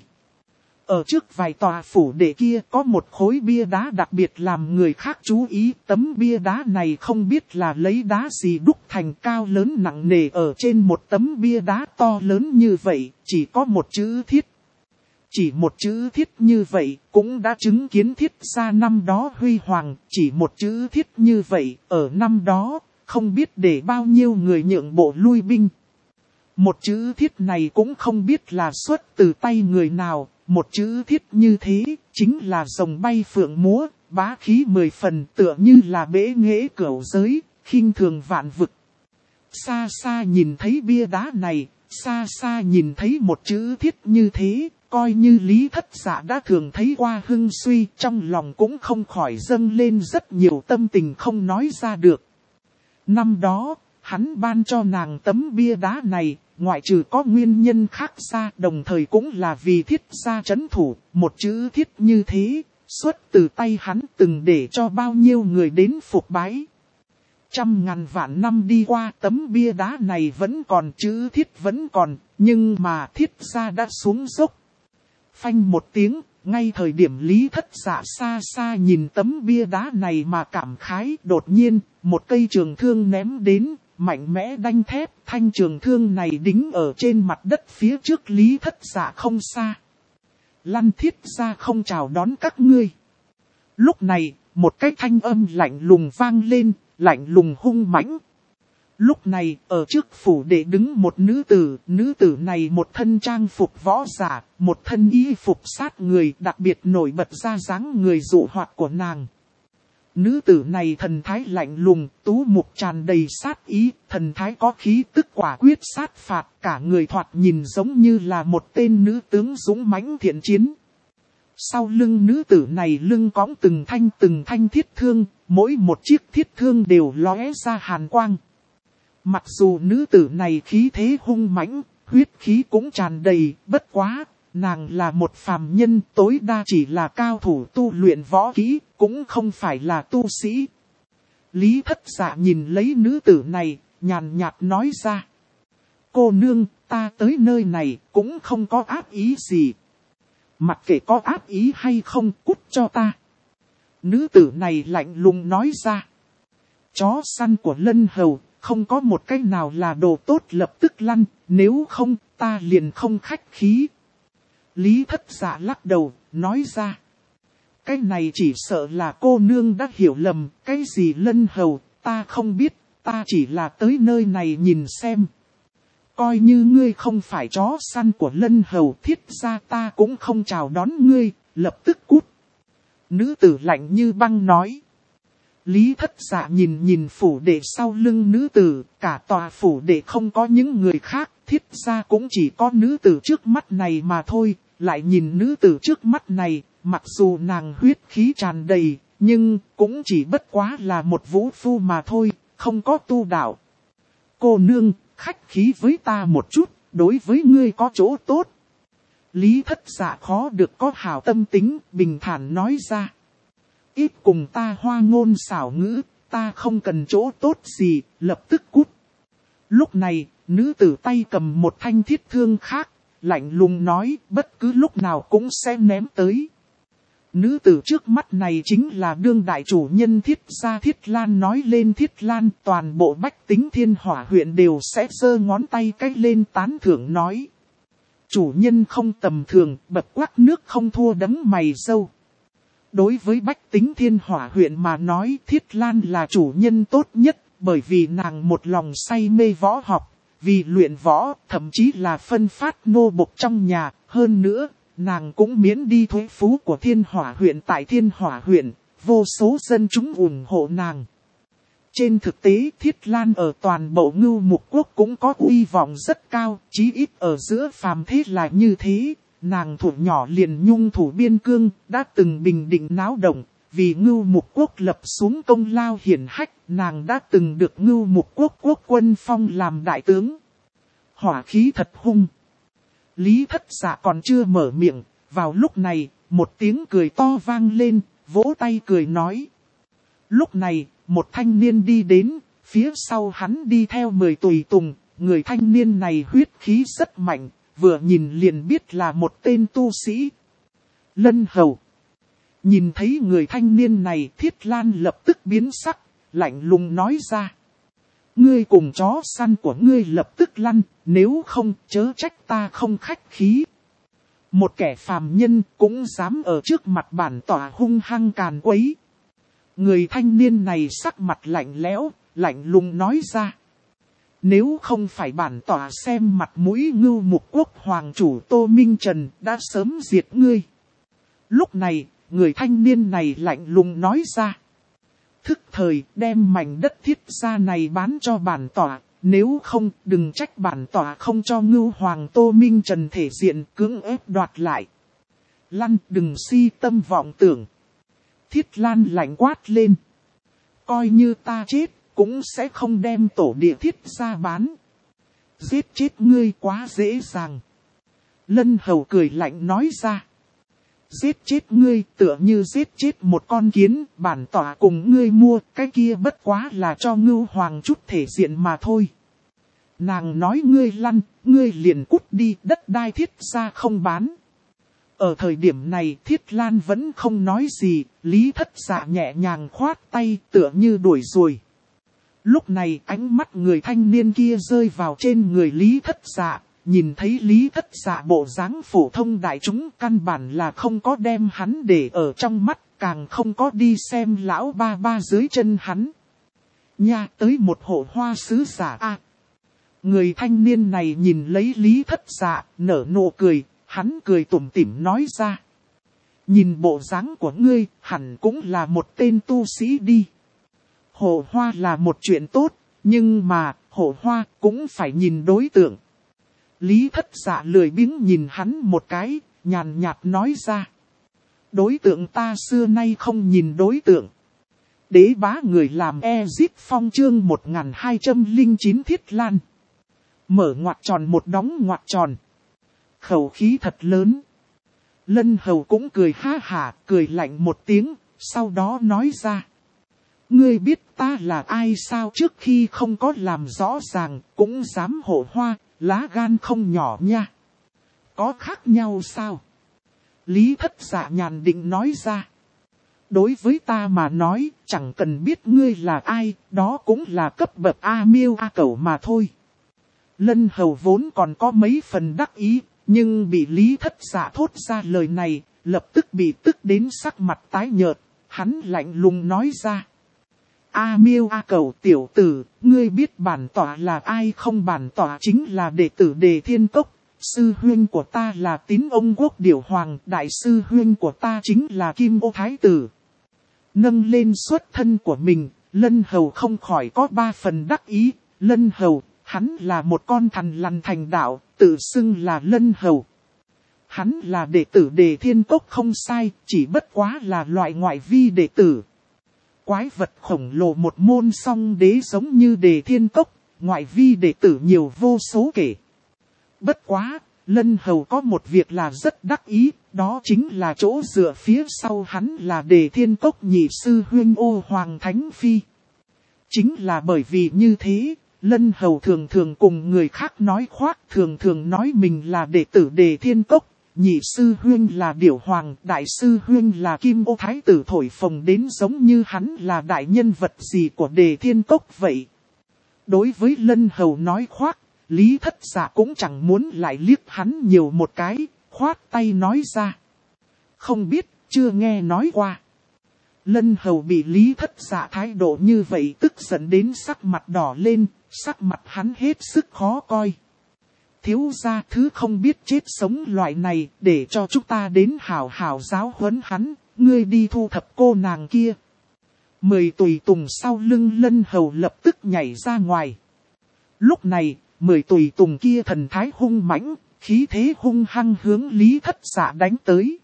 Ở trước vài tòa phủ đệ kia có một khối bia đá đặc biệt làm người khác chú ý. Tấm bia đá này không biết là lấy đá gì đúc thành, cao lớn nặng nề. Ở trên một tấm bia đá to lớn như vậy, chỉ có một chữ Thiết. Chỉ một chữ Thiết như vậy, cũng đã chứng kiến Thiết gia năm đó huy hoàng. Chỉ một chữ Thiết như vậy, ở năm đó, không biết để bao nhiêu người nhượng bộ lui binh. Một chữ thiết này cũng không biết là xuất từ tay người nào, một chữ thiết như thế, chính là rồng bay phượng múa, bá khí 10 phần tựa như là bế nghệ cửu giới, khinh thường vạn vực. Xa xa nhìn thấy bia đá này, xa xa nhìn thấy một chữ thiết như thế, coi như Lý Thất Dạ đã thường thấy qua hưng suy, trong lòng cũng không khỏi dâng lên rất nhiều tâm tình không nói ra được. Năm đó, hắn ban cho nàng tấm bia đá này, ngoại trừ có nguyên nhân khác ra, đồng thời cũng là vì thiết gia trấn thủ, một chữ thiết như thế, xuất từ tay hắn từng để cho bao nhiêu người đến phục bái. Trăm ngàn vạn năm đi qua, tấm bia đá này vẫn còn, chữ thiết vẫn còn, nhưng mà thiết gia đã xuống dốc. Phanh một tiếng, ngay thời điểm Lý Thất Dạ xa xa nhìn tấm bia đá này mà cảm khái, đột nhiên, một cây trường thương ném đến, mạnh mẽ đanh thép, thanh trường thương này đính ở trên mặt đất phía trước Lý Thất Dạ không xa. Lăn thiết gia không chào đón các ngươi. Lúc này, một cái thanh âm lạnh lùng vang lên, lạnh lùng hung mãnh. Lúc này, ở trước phủ đệ đứng một nữ tử này một thân trang phục võ giả, một thân y phục sát người, đặc biệt nổi bật ra dáng người dụ hoặc của nàng. Nữ tử này thần thái lạnh lùng, tú mục tràn đầy sát ý, thần thái có khí tức quả quyết sát phạt, cả người thoạt nhìn giống như là một tên nữ tướng dũng mãnh thiện chiến. Sau lưng nữ tử này lưng cõng từng thanh thiết thương, mỗi một chiếc thiết thương đều lóe ra hàn quang. Mặc dù nữ tử này khí thế hung mãnh, huyết khí cũng tràn đầy, bất quá, nàng là một phàm nhân, tối đa chỉ là cao thủ tu luyện võ kỹ, cũng không phải là tu sĩ. Lý Thất Dạ nhìn lấy nữ tử này, nhàn nhạt nói ra. Cô nương, ta tới nơi này, cũng không có ác ý gì. Mặc kệ có ác ý hay không, cút cho ta. Nữ tử này lạnh lùng nói ra. Chó săn của Lân Hầu, không có một cái nào là đồ tốt lập tức lăn, nếu không, ta liền không khách khí. Lý Thất Dạ lắc đầu, nói ra. Cái này chỉ sợ là cô nương đã hiểu lầm, cái gì Lân Hầu, ta không biết, ta chỉ là tới nơi này nhìn xem. Coi như ngươi không phải chó săn của Lân Hầu, thiết ra ta cũng không chào đón ngươi, lập tức cút. Nữ tử lạnh như băng nói. Lý Thất Dạ nhìn phủ đệ sau lưng nữ tử, cả tòa phủ đệ không có những người khác, thiết ra cũng chỉ có nữ tử trước mắt này mà thôi. Lại nhìn nữ tử trước mắt này, mặc dù nàng huyết khí tràn đầy, nhưng cũng chỉ bất quá là một vũ phu mà thôi, không có tu đạo. Cô nương, khách khí với ta một chút, đối với ngươi có chỗ tốt. Lý Thất Dạ khó được có hảo tâm tính, bình thản nói ra. Ít cùng ta hoa ngôn xảo ngữ, ta không cần chỗ tốt gì, lập tức cút. Lúc này, nữ tử tay cầm một thanh thiết thương khác, lạnh lùng nói, bất cứ lúc nào cũng sẽ ném tới. Nữ tử trước mắt này chính là đương đại chủ nhân Thiết gia Thiết Lan. Nói lên Thiết Lan, toàn bộ bách tính Thiên Hỏa huyện đều sẽ giơ ngón tay cái lên tán thưởng nói. Chủ nhân không tầm thường, bậc quắc nước không thua đấng mày râu. Đối với bách tính Thiên Hỏa huyện mà nói, Thiết Lan là chủ nhân tốt nhất, bởi vì nàng một lòng say mê võ học, vì luyện võ, thậm chí là phân phát nô bộc trong nhà. Hơn nữa, nàng cũng miễn đi thuế phú của Thiên Hỏa huyện tại Thiên Hỏa huyện, vô số dân chúng ủng hộ nàng. Trên thực tế, Thiết Lan ở toàn bộ Ngưu Mục Quốc cũng có uy vọng rất cao, chí ít ở giữa phàm thế là như thế. Nàng thủ nhỏ liền nhung thủ biên cương, đã từng bình định náo động, vì Ngưu Mục Quốc lập xuống công lao hiển hách, nàng đã từng được Ngưu Mục Quốc quốc quân phong làm đại tướng. Hỏa khí thật hung. Lý Thất Dạ còn chưa mở miệng, vào lúc này, một tiếng cười to vang lên, vỗ tay cười nói. Lúc này, một thanh niên đi đến, phía sau hắn đi theo 10 tùy tùng, người thanh niên này huyết khí rất mạnh, vừa nhìn liền biết là một tên tu sĩ. Lân Hầu. Nhìn thấy người thanh niên này, Thiết Lan lập tức biến sắc, lạnh lùng nói ra. Ngươi cùng chó săn của ngươi lập tức lăn, nếu không chớ trách ta không khách khí. Một kẻ phàm nhân cũng dám ở trước mặt bản tỏa hung hăng càn quấy. Người thanh niên này sắc mặt lạnh lẽo, lạnh lùng nói ra. Nếu không phải bản tỏa xem mặt mũi Ngưu Mục Quốc hoàng chủ Tô Minh Trần đã sớm diệt ngươi. Lúc này, người thanh niên này lạnh lùng nói ra. Thức thời đem mảnh đất Thiết gia này bán cho bản tỏa, nếu không đừng trách bản tỏa không cho Ngưu Hoàng Tô Minh Trần thể diện cưỡng ép đoạt lại. Lăn đừng si tâm vọng tưởng. Thiết Lan lạnh quát lên. Coi như ta chết, cũng sẽ không đem tổ địa Thiết gia bán. Giết chết ngươi quá dễ dàng. Lân Hầu cười lạnh nói ra. Giết chết ngươi tựa như giết chết một con kiến, bản tỏa cùng ngươi mua, cái kia bất quá là cho Ngưu Hoàng chút thể diện mà thôi. Nàng nói ngươi lăn, ngươi liền cút đi, đất đai Thiết gia không bán. Ở thời điểm này Thiết Lan vẫn không nói gì, Lý Thất Dạ nhẹ nhàng khoát tay tựa như đuổi ruồi. Lúc này ánh mắt người thanh niên kia rơi vào trên người Lý Thất Dạ, nhìn thấy Lý Thất Dạ bộ dáng phổ thông đại chúng căn bản là không có đem hắn để ở trong mắt, càng không có đi xem lão ba ba dưới chân hắn. Nha tới một hộ hoa sứ giả a. Người thanh niên này nhìn lấy Lý Thất Dạ, nở nụ cười, hắn cười tủm tỉm nói ra. Nhìn bộ dáng của ngươi, hẳn cũng là một tên tu sĩ đi. Hộ hoa là một chuyện tốt, nhưng mà, hộ hoa cũng phải nhìn đối tượng. Lý Thất Dạ lười biếng nhìn hắn một cái, nhàn nhạt nói ra. Đối tượng ta xưa nay không nhìn đối tượng. Đế bá người làm Ezip Phong chương 1209 Thiết Lan. Mở ngoặc tròn một đóng ngoặc tròn. Khẩu khí thật lớn. Lân Hầu cũng cười ha hả, cười lạnh một tiếng, sau đó nói ra. Ngươi biết ta là ai sao, trước khi không có làm rõ ràng, cũng dám hộ hoa, lá gan không nhỏ nha. Có khác nhau sao? Lý Thất Dạ nhàn định nói ra. Đối với ta mà nói, chẳng cần biết ngươi là ai, đó cũng là cấp bậc A Miêu A Cẩu mà thôi. Lân Hầu vốn còn có mấy phần đắc ý, nhưng bị Lý Thất Dạ thốt ra lời này, lập tức bị tức đến sắc mặt tái nhợt, hắn lạnh lùng nói ra. A Miêu A Cẩu tiểu tử, ngươi biết bản tỏa là ai không? Bản tỏa chính là đệ tử Đề Thiên Cốc, sư huynh của ta là Tín Ông Quốc Điểu Hoàng, đại sư huynh của ta chính là Kim Ô Thái Tử. Nâng lên xuất thân của mình, Lân Hầu không khỏi có 3 phần đắc ý. Lân Hầu, hắn là một con thằn lằn thành đạo, tự xưng là Lân Hầu. Hắn là đệ tử Đề Thiên Cốc không sai, chỉ bất quá là loại ngoại vi đệ tử. Quái vật khổng lồ một môn song đế giống như Đề Thiên Cốc, ngoại vi đệ tử nhiều vô số kể. Bất quá, Lân Hầu có một việc là rất đắc ý, đó chính là chỗ dựa phía sau hắn là Đề Thiên Cốc nhị sư huynh Ô Hoàng Thánh Phi. Chính là bởi vì như thế, Lân Hầu thường thường cùng người khác nói khoác, thường thường nói mình là đệ tử Đề Thiên Cốc, nhị sư huynh là Điểu Hoàng, đại sư huynh là Kim Ô Thái Tử, thổi phồng đến giống như hắn là đại nhân vật gì của Đề Thiên Cốc vậy. Đối với Lân Hầu nói khoác, Lý Thất Dạ cũng chẳng muốn lại liếc hắn nhiều một cái, khoát tay nói ra. Không biết, chưa nghe nói qua. Lân Hầu bị Lý Thất Dạ thái độ như vậy tức giận đến sắc mặt đỏ lên, sắc mặt hắn hết sức khó coi. Thiếu gia thứ không biết chết sống loại này, để cho chúng ta đến hảo hảo giáo huấn hắn, ngươi đi thu thập cô nàng kia. 10 tùy tùng sau lưng Lân Hầu lập tức nhảy ra ngoài. Lúc này, 10 tùy tùng kia thần thái hung mãnh, khí thế hung hăng hướng Lý Thất Dạ đánh tới.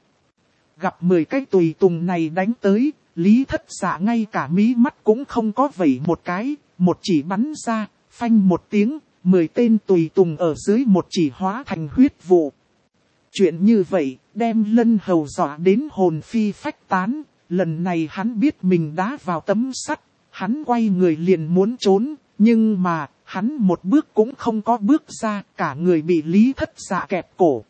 Gặp 10 cái tùy tùng này đánh tới, Lý Thất Dạ ngay cả mí mắt cũng không có vẩy một cái, một chỉ bắn ra, phanh một tiếng, 10 tên tùy tùng ở dưới một chỉ hóa thành huyết vụ. Chuyện như vậy, đem Lân Hầu dọa đến hồn phi phách tán, lần này hắn biết mình đá vào tấm sắt, hắn quay người liền muốn trốn, nhưng mà, hắn một bước cũng không có bước ra, cả người bị Lý Thất Dạ kẹp cổ.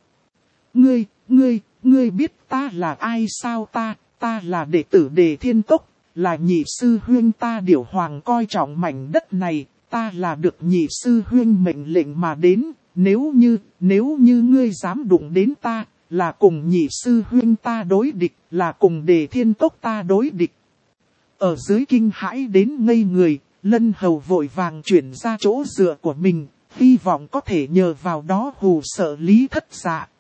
Ngươi biết ta là ai sao? Ta là đệ tử Đề Thiên Cốc, là nhị sư huynh ta Điểu Hoàng coi trọng mảnh đất này, ta là được nhị sư huynh mệnh lệnh mà đến, nếu như ngươi dám đụng đến ta, là cùng nhị sư huynh ta đối địch, là cùng Đề Thiên Cốc ta đối địch. Ở dưới kinh hãi đến ngây người, Lân Hầu vội vàng chuyển ra chỗ dựa của mình, hy vọng có thể nhờ vào đó hù sợ Lý Thất Dạ.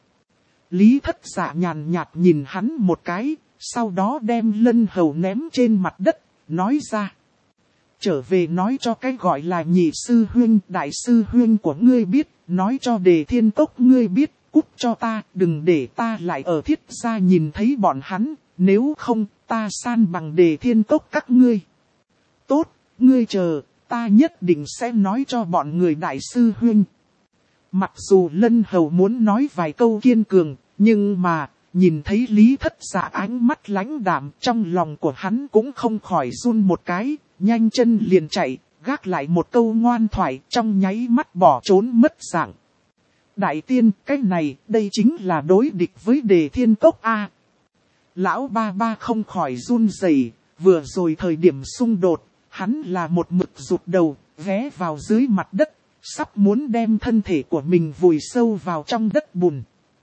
Lý Thất Dạ nhàn nhạt nhìn hắn một cái, sau đó đem Lân Hầu ném trên mặt đất, nói ra. Trở về nói cho cái gọi là nhị sư huynh, đại sư huynh của ngươi biết, nói cho Đề Thiên Cốc ngươi biết, cút cho ta, đừng để ta lại ở Thiết gia nhìn thấy bọn hắn, nếu không, ta san bằng Đề Thiên Cốc các ngươi. Tốt, ngươi chờ, ta nhất định sẽ nói cho bọn người đại sư huynh. Mặc dù Lân Hầu muốn nói vài câu kiên cường, nhưng mà, nhìn thấy Lý Thất Dạ ánh mắt lãnh đạm, trong lòng của hắn cũng không khỏi run một cái, nhanh chân liền chạy, gác lại một câu ngoan thoại, trong nháy mắt bỏ trốn mất dạng. Đại tiên, cái này, đây chính là đối địch với Đề Thiên Cốc A. Lão ba ba không khỏi run rẩy, vừa rồi thời điểm xung đột, hắn là một mực rụt đầu, ghé vào dưới mặt đất, sắp muốn đem thân thể của mình vùi sâu vào trong đất bùn.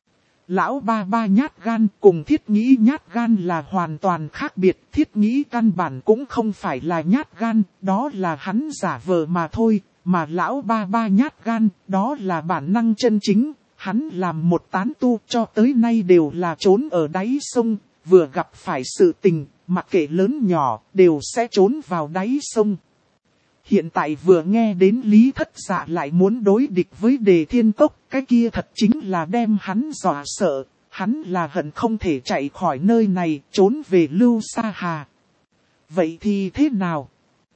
Lão ba ba nhát gan cùng Thiết Nghĩ nhát gan là hoàn toàn khác biệt. Thiết Nghĩ căn bản cũng không phải là nhát gan, đó là hắn giả vờ mà thôi. Mà lão ba ba nhát gan, đó là bản năng chân chính. Hắn làm một tán tu cho tới nay đều là trốn ở đáy sông. Vừa gặp phải sự tình, mặc kệ lớn nhỏ, đều sẽ trốn vào đáy sông. Hiện tại vừa nghe đến Lý Thất Dạ lại muốn đối địch với Đề Thiên Cốc, cái kia thật chính là đem hắn dọa sợ, hắn là hận không thể chạy khỏi nơi này, trốn về Lưu Sa Hà. Vậy thì thế nào?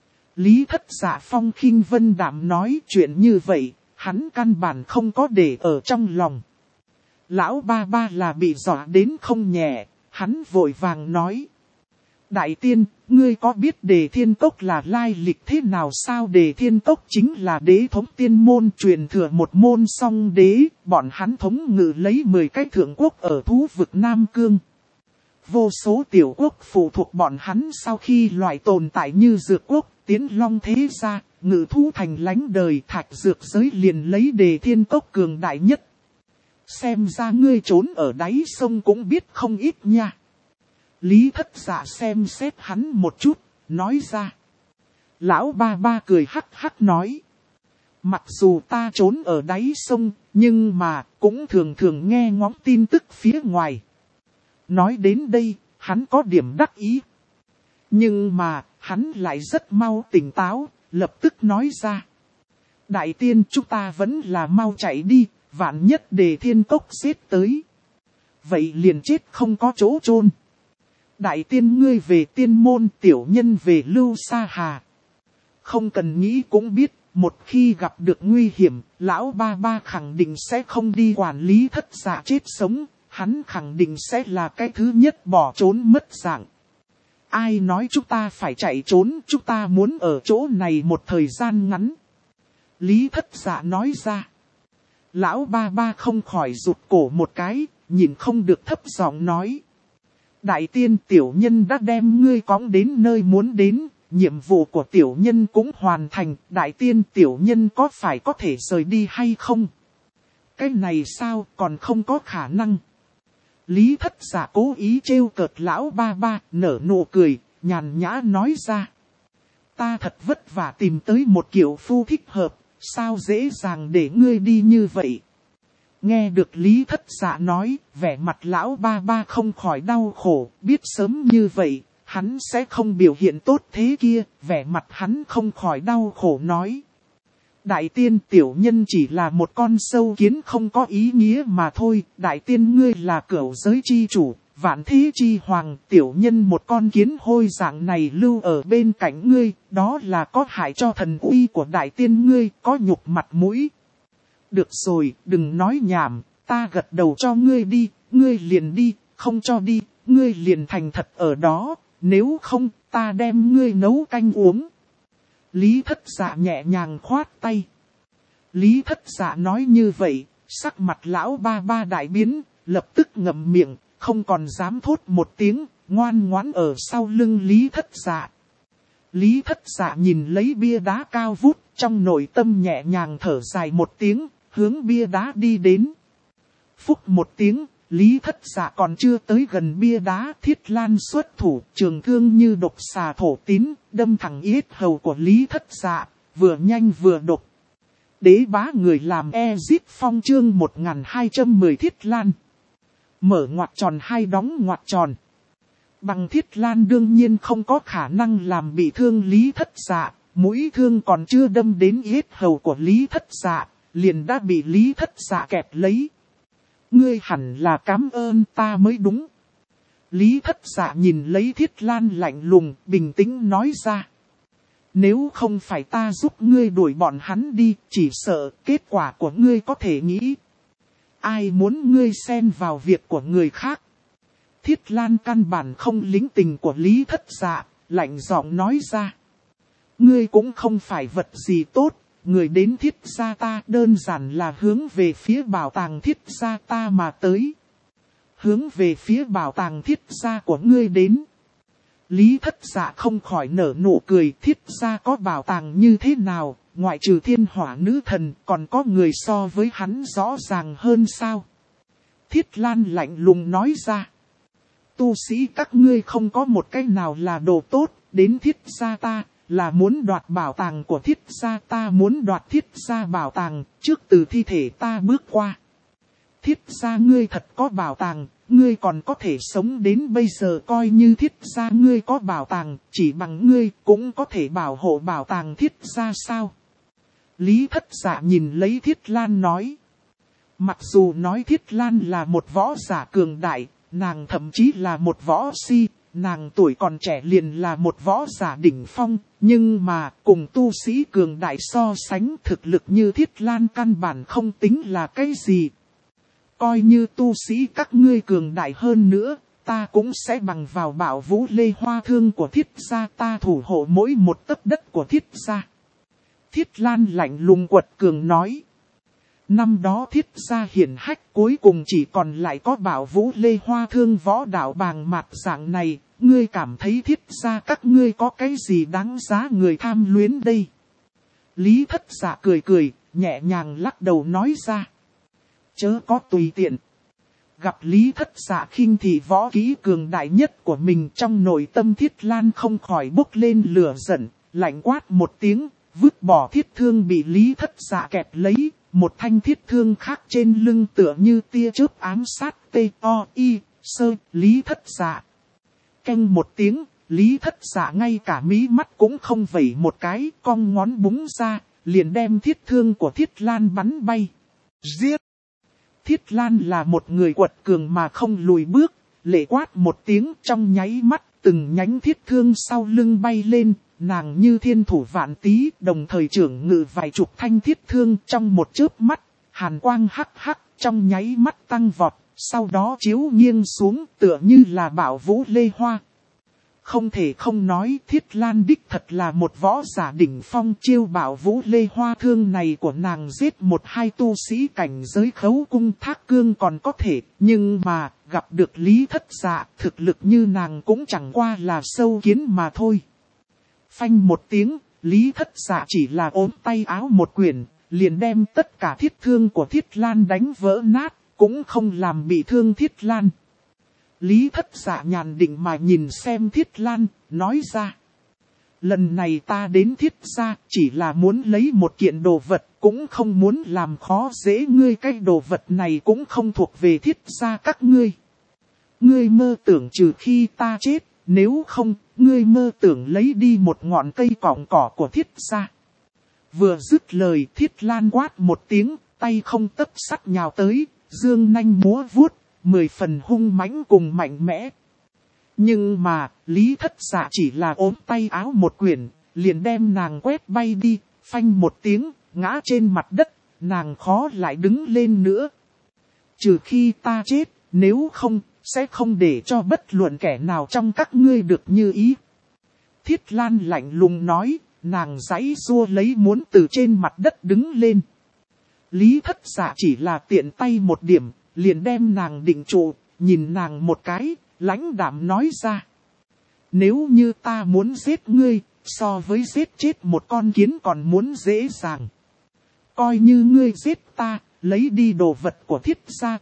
Lý Thất Dạ phong khinh vân đạm nói chuyện như vậy, hắn căn bản không có để ở trong lòng. Lão ba ba là bị dọa đến không nhẹ, hắn vội vàng nói. Đại tiên, ngươi có biết Đề Thiên Cốc là lai lịch thế nào sao? Đề Thiên Cốc chính là đế thống tiên môn truyền thừa một môn song đế, bọn hắn thống ngự lấy 10 cái thượng quốc ở thú vực Nam Cương. Vô số tiểu quốc phụ thuộc bọn hắn sau khi loại tồn tại như dược quốc, tiến long thế gia, ngự thú thành lánh đời thạch dược giới liền lấy Đề Thiên Cốc cường đại nhất. Xem ra ngươi trốn ở đáy sông cũng biết không ít nha. Lý Thất Dạ xem xét hắn một chút, nói ra. Lão ba ba cười hắc hắc nói. Mặc dù ta trốn ở đáy sông, nhưng mà cũng thường thường nghe ngóng tin tức phía ngoài. Nói đến đây, hắn có điểm đắc ý. Nhưng mà, hắn lại rất mau tỉnh táo, lập tức nói ra. Đại tiên, chúng ta vẫn là mau chạy đi, vạn nhất Đề Thiên Cốc giết tới. Vậy liền chết không có chỗ chôn. Đại tiên ngươi về tiên môn, tiểu nhân về Lưu Sa Hà. Không cần nghĩ cũng biết, một khi gặp được nguy hiểm, lão ba ba khẳng định sẽ không đi quản lý Thất Dạ chết sống, hắn khẳng định sẽ là cái thứ nhất bỏ trốn mất dạng. Ai nói chúng ta phải chạy trốn, chúng ta muốn ở chỗ này một thời gian ngắn. Lý Thất Dạ nói ra. Lão ba ba không khỏi rụt cổ một cái, nhìn không được thấp giọng nói. Đại tiên, tiểu nhân đã đem ngươi cõng đến nơi muốn đến, nhiệm vụ của tiểu nhân cũng hoàn thành. Đại tiên, tiểu nhân có phải có thể rời đi hay không? Cái này sao còn không có khả năng. Lý Thất Dạ cố ý trêu cợt lão ba ba, nở nụ cười, nhàn nhã nói ra. Ta thật vất vả tìm tới một kiểu phu thích hợp, sao dễ dàng để ngươi đi như vậy? Nghe được Lý Thất Dạ nói, vẻ mặt lão ba ba không khỏi đau khổ, biết sớm như vậy, hắn sẽ không biểu hiện tốt thế kia, vẻ mặt hắn không khỏi đau khổ nói. Đại tiên, tiểu nhân chỉ là một con sâu kiến không có ý nghĩa mà thôi, đại tiên ngươi là cửu giới chi chủ, vạn thế chi hoàng, tiểu nhân một con kiến hôi dạng này lưu ở bên cạnh ngươi, đó là có hại cho thần uy của đại tiên ngươi, có nhục mặt mũi. Được rồi, đừng nói nhảm, ta gật đầu cho ngươi đi, ngươi liền đi, không cho đi, ngươi liền thành thật ở đó, nếu không, ta đem ngươi nấu canh uống. Lý Thất Dạ nhẹ nhàng khoát tay. Lý Thất Dạ nói như vậy, sắc mặt lão ba ba đại biến, lập tức ngậm miệng, không còn dám thốt một tiếng, ngoan ngoãn ở sau lưng Lý Thất Dạ. Lý Thất Dạ nhìn lấy bia đá cao vút, trong nội tâm nhẹ nhàng thở dài một tiếng, hướng bia đá đi đến. Phúc một tiếng, Lý Thất Dạ còn chưa tới gần bia đá, Thiết Lan xuất thủ, trường thương như độc xà thổ tín, đâm thẳng yết hầu của Lý Thất Dạ, vừa nhanh vừa độc. Đế bá người làm Ezip Phong chương 1210 Thiết Lan. Mở ngoặc tròn hay đóng ngoặc tròn. Bằng Thiết Lan đương nhiên không có khả năng làm bị thương Lý Thất Dạ, mũi thương còn chưa đâm đến yết hầu của Lý Thất Dạ, liền đã bị Lý Thất Dạ kẹp lấy. Ngươi hẳn là cảm ơn ta mới đúng. Lý Thất Dạ nhìn lấy Thiết Lan lạnh lùng, bình tĩnh nói ra. Nếu không phải ta giúp ngươi đuổi bọn hắn đi, chỉ sợ kết quả của ngươi có thể nghĩ. Ai muốn ngươi xen vào việc của người khác? Thiết Lan căn bản không lính tình của Lý Thất Dạ, lạnh giọng nói ra. Ngươi cũng không phải vật gì tốt, người đến Thiết gia ta đơn giản là hướng về phía bảo tàng Thiết gia ta mà tới. Hướng về phía bảo tàng Thiết gia của ngươi đến. Lý Thất Dạ không khỏi nở nụ cười, Thiết gia có bảo tàng như thế nào, ngoại trừ Thiên Hỏa nữ thần còn có người so với hắn rõ ràng hơn sao? Thiết Lan lạnh lùng nói ra. Tu sĩ các ngươi không có một cái nào là đồ tốt, đến Thiết gia ta là muốn đoạt bảo tàng của Thiết gia ta, muốn đoạt Thiết gia bảo tàng, trước từ thi thể ta bước qua. Thiết gia ngươi thật có bảo tàng, ngươi còn có thể sống đến bây giờ, coi như Thiết gia ngươi có bảo tàng, chỉ bằng ngươi cũng có thể bảo hộ bảo tàng Thiết gia sao? Lý Thất Dạ nhìn lấy Thiết Lan nói. Mặc dù nói Thiết Lan là một võ giả cường đại, nàng thậm chí là một võ si, nàng tuổi còn trẻ liền là một võ giả đỉnh phong, nhưng mà cùng tu sĩ cường đại so sánh, thực lực như Thiết Lan căn bản không tính là cái gì. Coi như tu sĩ các ngươi cường đại hơn nữa, ta cũng sẽ bằng vào bảo vũ lê hoa thương của Thiết gia ta thủ hộ mỗi một tấc đất của Thiết gia. Thiết Lan lạnh lùng quật cường nói. Năm đó Thiết gia hiển hách cuối cùng chỉ còn lại có bảo vũ lê hoa thương võ đạo bàng mạt dạng này, ngươi cảm thấy Thiết gia các ngươi có cái gì đáng giá người tham luyến đây? Lý Thất Dạ cười cười, nhẹ nhàng lắc đầu nói ra. Chớ có tùy tiện. Gặp Lý Thất Dạ khinh thị võ kỹ cường đại nhất của mình, trong nội tâm Thiết Lan không khỏi bốc lên lửa giận, lạnh quát một tiếng, vứt bỏ thiết thương bị Lý Thất Dạ kẹp lấy, một thanh thiết thương khác trên lưng tựa như tia chớp ám sát T.O.I.Sơ Lý Thất Dạ. Canh một tiếng, Lý Thất Dạ ngay cả mí mắt cũng không vẩy một cái, cong ngón búng ra, liền đem thiết thương của Thiết Lan bắn bay. Giết! Thiết Lan là một người quật cường mà không lùi bước, lệ quát một tiếng, trong nháy mắt, từng nhánh thiết thương sau lưng bay lên, nàng như thiên thủ vạn tý, đồng thời trưởng ngự vài chục thanh thiết thương trong một chớp mắt, hàn quang hắc hắc, trong nháy mắt tăng vọt, sau đó chiếu nghiêng xuống tựa như là bảo vũ lê hoa. Không thể không nói, Thiết Lan đích thật là một võ giả đỉnh phong, chiêu bảo vũ lê hoa thương này của nàng giết một hai tu sĩ cảnh giới khấu cung thác cương còn có thể, nhưng mà gặp được Lý Thất Dạ, thực lực như nàng cũng chẳng qua là sâu kiến mà thôi. Phanh một tiếng, Lý Thất Dạ chỉ là ốm tay áo một quyển, liền đem tất cả thiết thương của Thiết Lan đánh vỡ nát, cũng không làm bị thương Thiết Lan. Lý Thất Dạ nhàn định mà nhìn xem Thiết Lan, nói ra. Lần này ta đến Thiết gia chỉ là muốn lấy một kiện đồ vật, cũng không muốn làm khó dễ ngươi, cái đồ vật này cũng không thuộc về Thiết gia các ngươi. Ngươi mơ tưởng trừ khi ta chết, nếu không, ngươi mơ tưởng lấy đi một ngọn cây cọng cỏ của Thiết gia. Vừa dứt lời, Thiết Lan quát một tiếng, tay không tấc sắt nhào tới, dương nanh múa vuốt, 10 phần hung mãnh cùng mạnh mẽ. Nhưng mà, Lý Thất Dạ chỉ là ốm tay áo một quyển, liền đem nàng quét bay đi, phanh một tiếng, ngã trên mặt đất, nàng khó lại đứng lên nữa. Trừ khi ta chết, nếu không, sẽ không để cho bất luận kẻ nào trong các ngươi được như ý. Thiết Lan lạnh lùng nói, nàng giãy giụa lấy muốn từ trên mặt đất đứng lên. Lý Thất Dạ chỉ là tiện tay một điểm, liền đem nàng định trụ, nhìn nàng một cái, lãnh đạm nói ra. Nếu như ta muốn giết ngươi, so với giết chết một con kiến còn muốn dễ dàng. Coi như ngươi giết ta, lấy đi đồ vật của Thiết gia ta,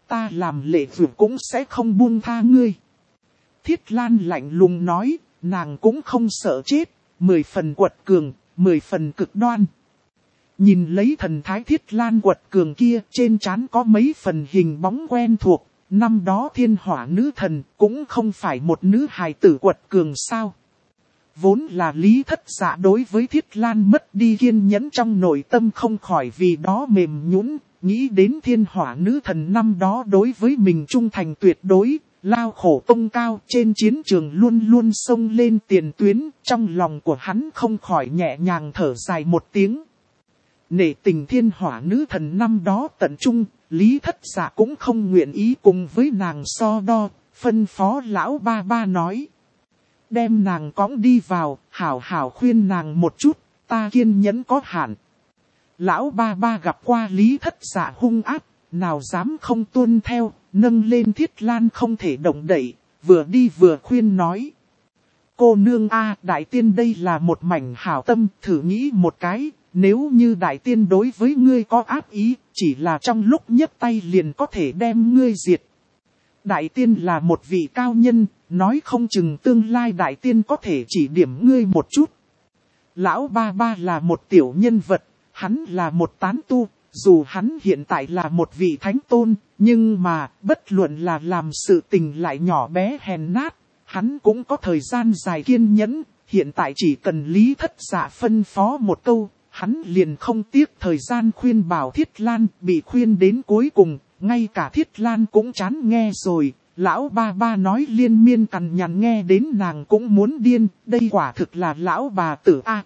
ta làm lệ vượt cũng sẽ không buông tha ngươi. Thiết Lan lạnh lùng nói, nàng cũng không sợ chết, 10 phần quật cường, 10 phần cực đoan. Nhìn lấy thần thái Thiết Lan quật cường kia, trên trán có mấy phần hình bóng quen thuộc, năm đó thiên hỏa nữ thần cũng không phải một nữ hài tử quật cường sao. Vốn là Lý Thất Dạ đối với Thiết Lan mất đi kiên nhẫn trong nội tâm không khỏi vì đó mềm nhũn, nghĩ đến thiên hỏa nữ thần năm đó đối với mình trung thành tuyệt đối, lao khổ công cao trên chiến trường luôn luôn xông lên tiền tuyến, trong lòng của hắn không khỏi nhẹ nhàng thở dài một tiếng. Nể tình thiên hỏa nữ thần năm đó tận trung, Lý Thất Dạ cũng không nguyện ý cùng với nàng so đo, phân phó lão ba ba nói. Đem nàng cõng đi vào, hảo hảo khuyên nàng một chút, ta kiên nhẫn có hạn. Lão ba ba gặp qua Lý Thất Dạ hung ác, nào dám không tuân theo, nâng lên Thiết Lan không thể động đậy, vừa đi vừa khuyên nói. Cô nương a, đại tiên đây là một mảnh hảo tâm, thử nghĩ một cái, nếu như đại tiên đối với ngươi có ác ý, chỉ là trong lúc nhấc tay liền có thể đem ngươi diệt. Đại tiên là một vị cao nhân, nói không chừng tương lai đại tiên có thể chỉ điểm ngươi một chút. Lão ba ba là một tiểu nhân vật, hắn là một tán tu, dù hắn hiện tại là một vị thánh tôn, nhưng mà bất luận là làm sự tình lại nhỏ bé hèn nát, hắn cũng có thời gian dài kiên nhẫn, hiện tại chỉ cần Lý Thất Dạ phân phó một câu, hắn liền không tiếc thời gian khuyên bảo Thiết Lan, bị khuyên đến cuối cùng, ngay cả Thiết Lan cũng chán nghe rồi. Lão ba ba nói liên miên cằn nhằn nghe đến nàng cũng muốn điên, đây quả thực là lão bà tử a.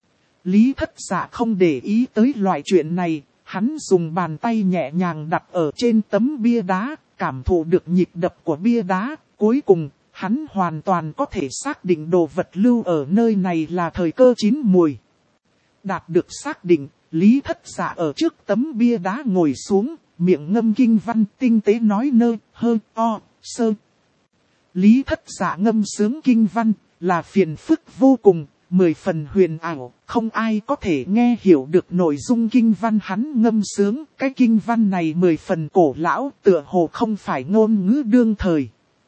Lý Thất Dạ không để ý tới loại chuyện này, hắn dùng bàn tay nhẹ nhàng đặt ở trên tấm bia đá, cảm thụ được nhịp đập của bia đá, cuối cùng, hắn hoàn toàn có thể xác định đồ vật lưu ở nơi này là thời cơ chín mùi. Đạt được xác định, Lý Thất Dạ ở trước tấm bia đá ngồi xuống, miệng ngâm kinh văn tinh tế nói nơ, hơ, o, sơ. Lý Thất Dạ ngâm sướng kinh văn, là phiền phức vô cùng, 10 phần huyền ảo, không ai có thể nghe hiểu được nội dung kinh văn hắn ngâm sướng. Cái kinh văn này 10 phần cổ lão, tựa hồ không phải ngôn ngữ đương thời.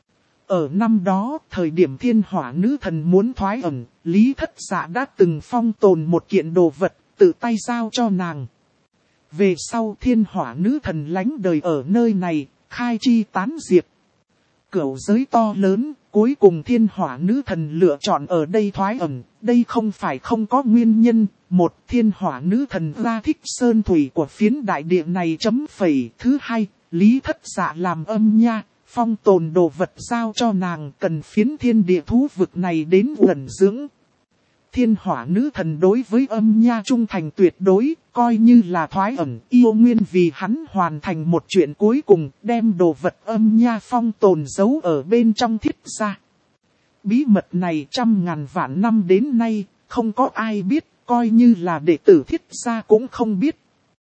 Ở năm đó, thời điểm thiên hỏa nữ thần muốn thoái ẩn, Lý Thất Dạ đã từng phong tồn một kiện đồ vật, tự tay giao cho nàng. Về sau thiên hỏa nữ thần lánh đời ở nơi này, khai chi tán diệp. Cửu giới to lớn, cuối cùng thiên hỏa nữ thần lựa chọn ở đây thoái ẩn, đây không phải không có nguyên nhân. Một, thiên hỏa nữ thần ra thích sơn thủy của phiến đại địa này chấm phẩy. Thứ hai, Lý Thất Dạ làm âm nha, phong tồn đồ vật giao cho nàng cần phiến thiên địa thú vực này đến ẩn dưỡng. Thiên hỏa nữ thần đối với âm nha trung thành tuyệt đối, coi như là thoái ẩn yêu nguyên vì hắn hoàn thành một chuyện cuối cùng, đem đồ vật âm nha phong tồn giấu ở bên trong thiết gia. Bí mật này 100.000 vạn năm đến nay, không có ai biết, coi như là đệ tử thiết gia cũng không biết.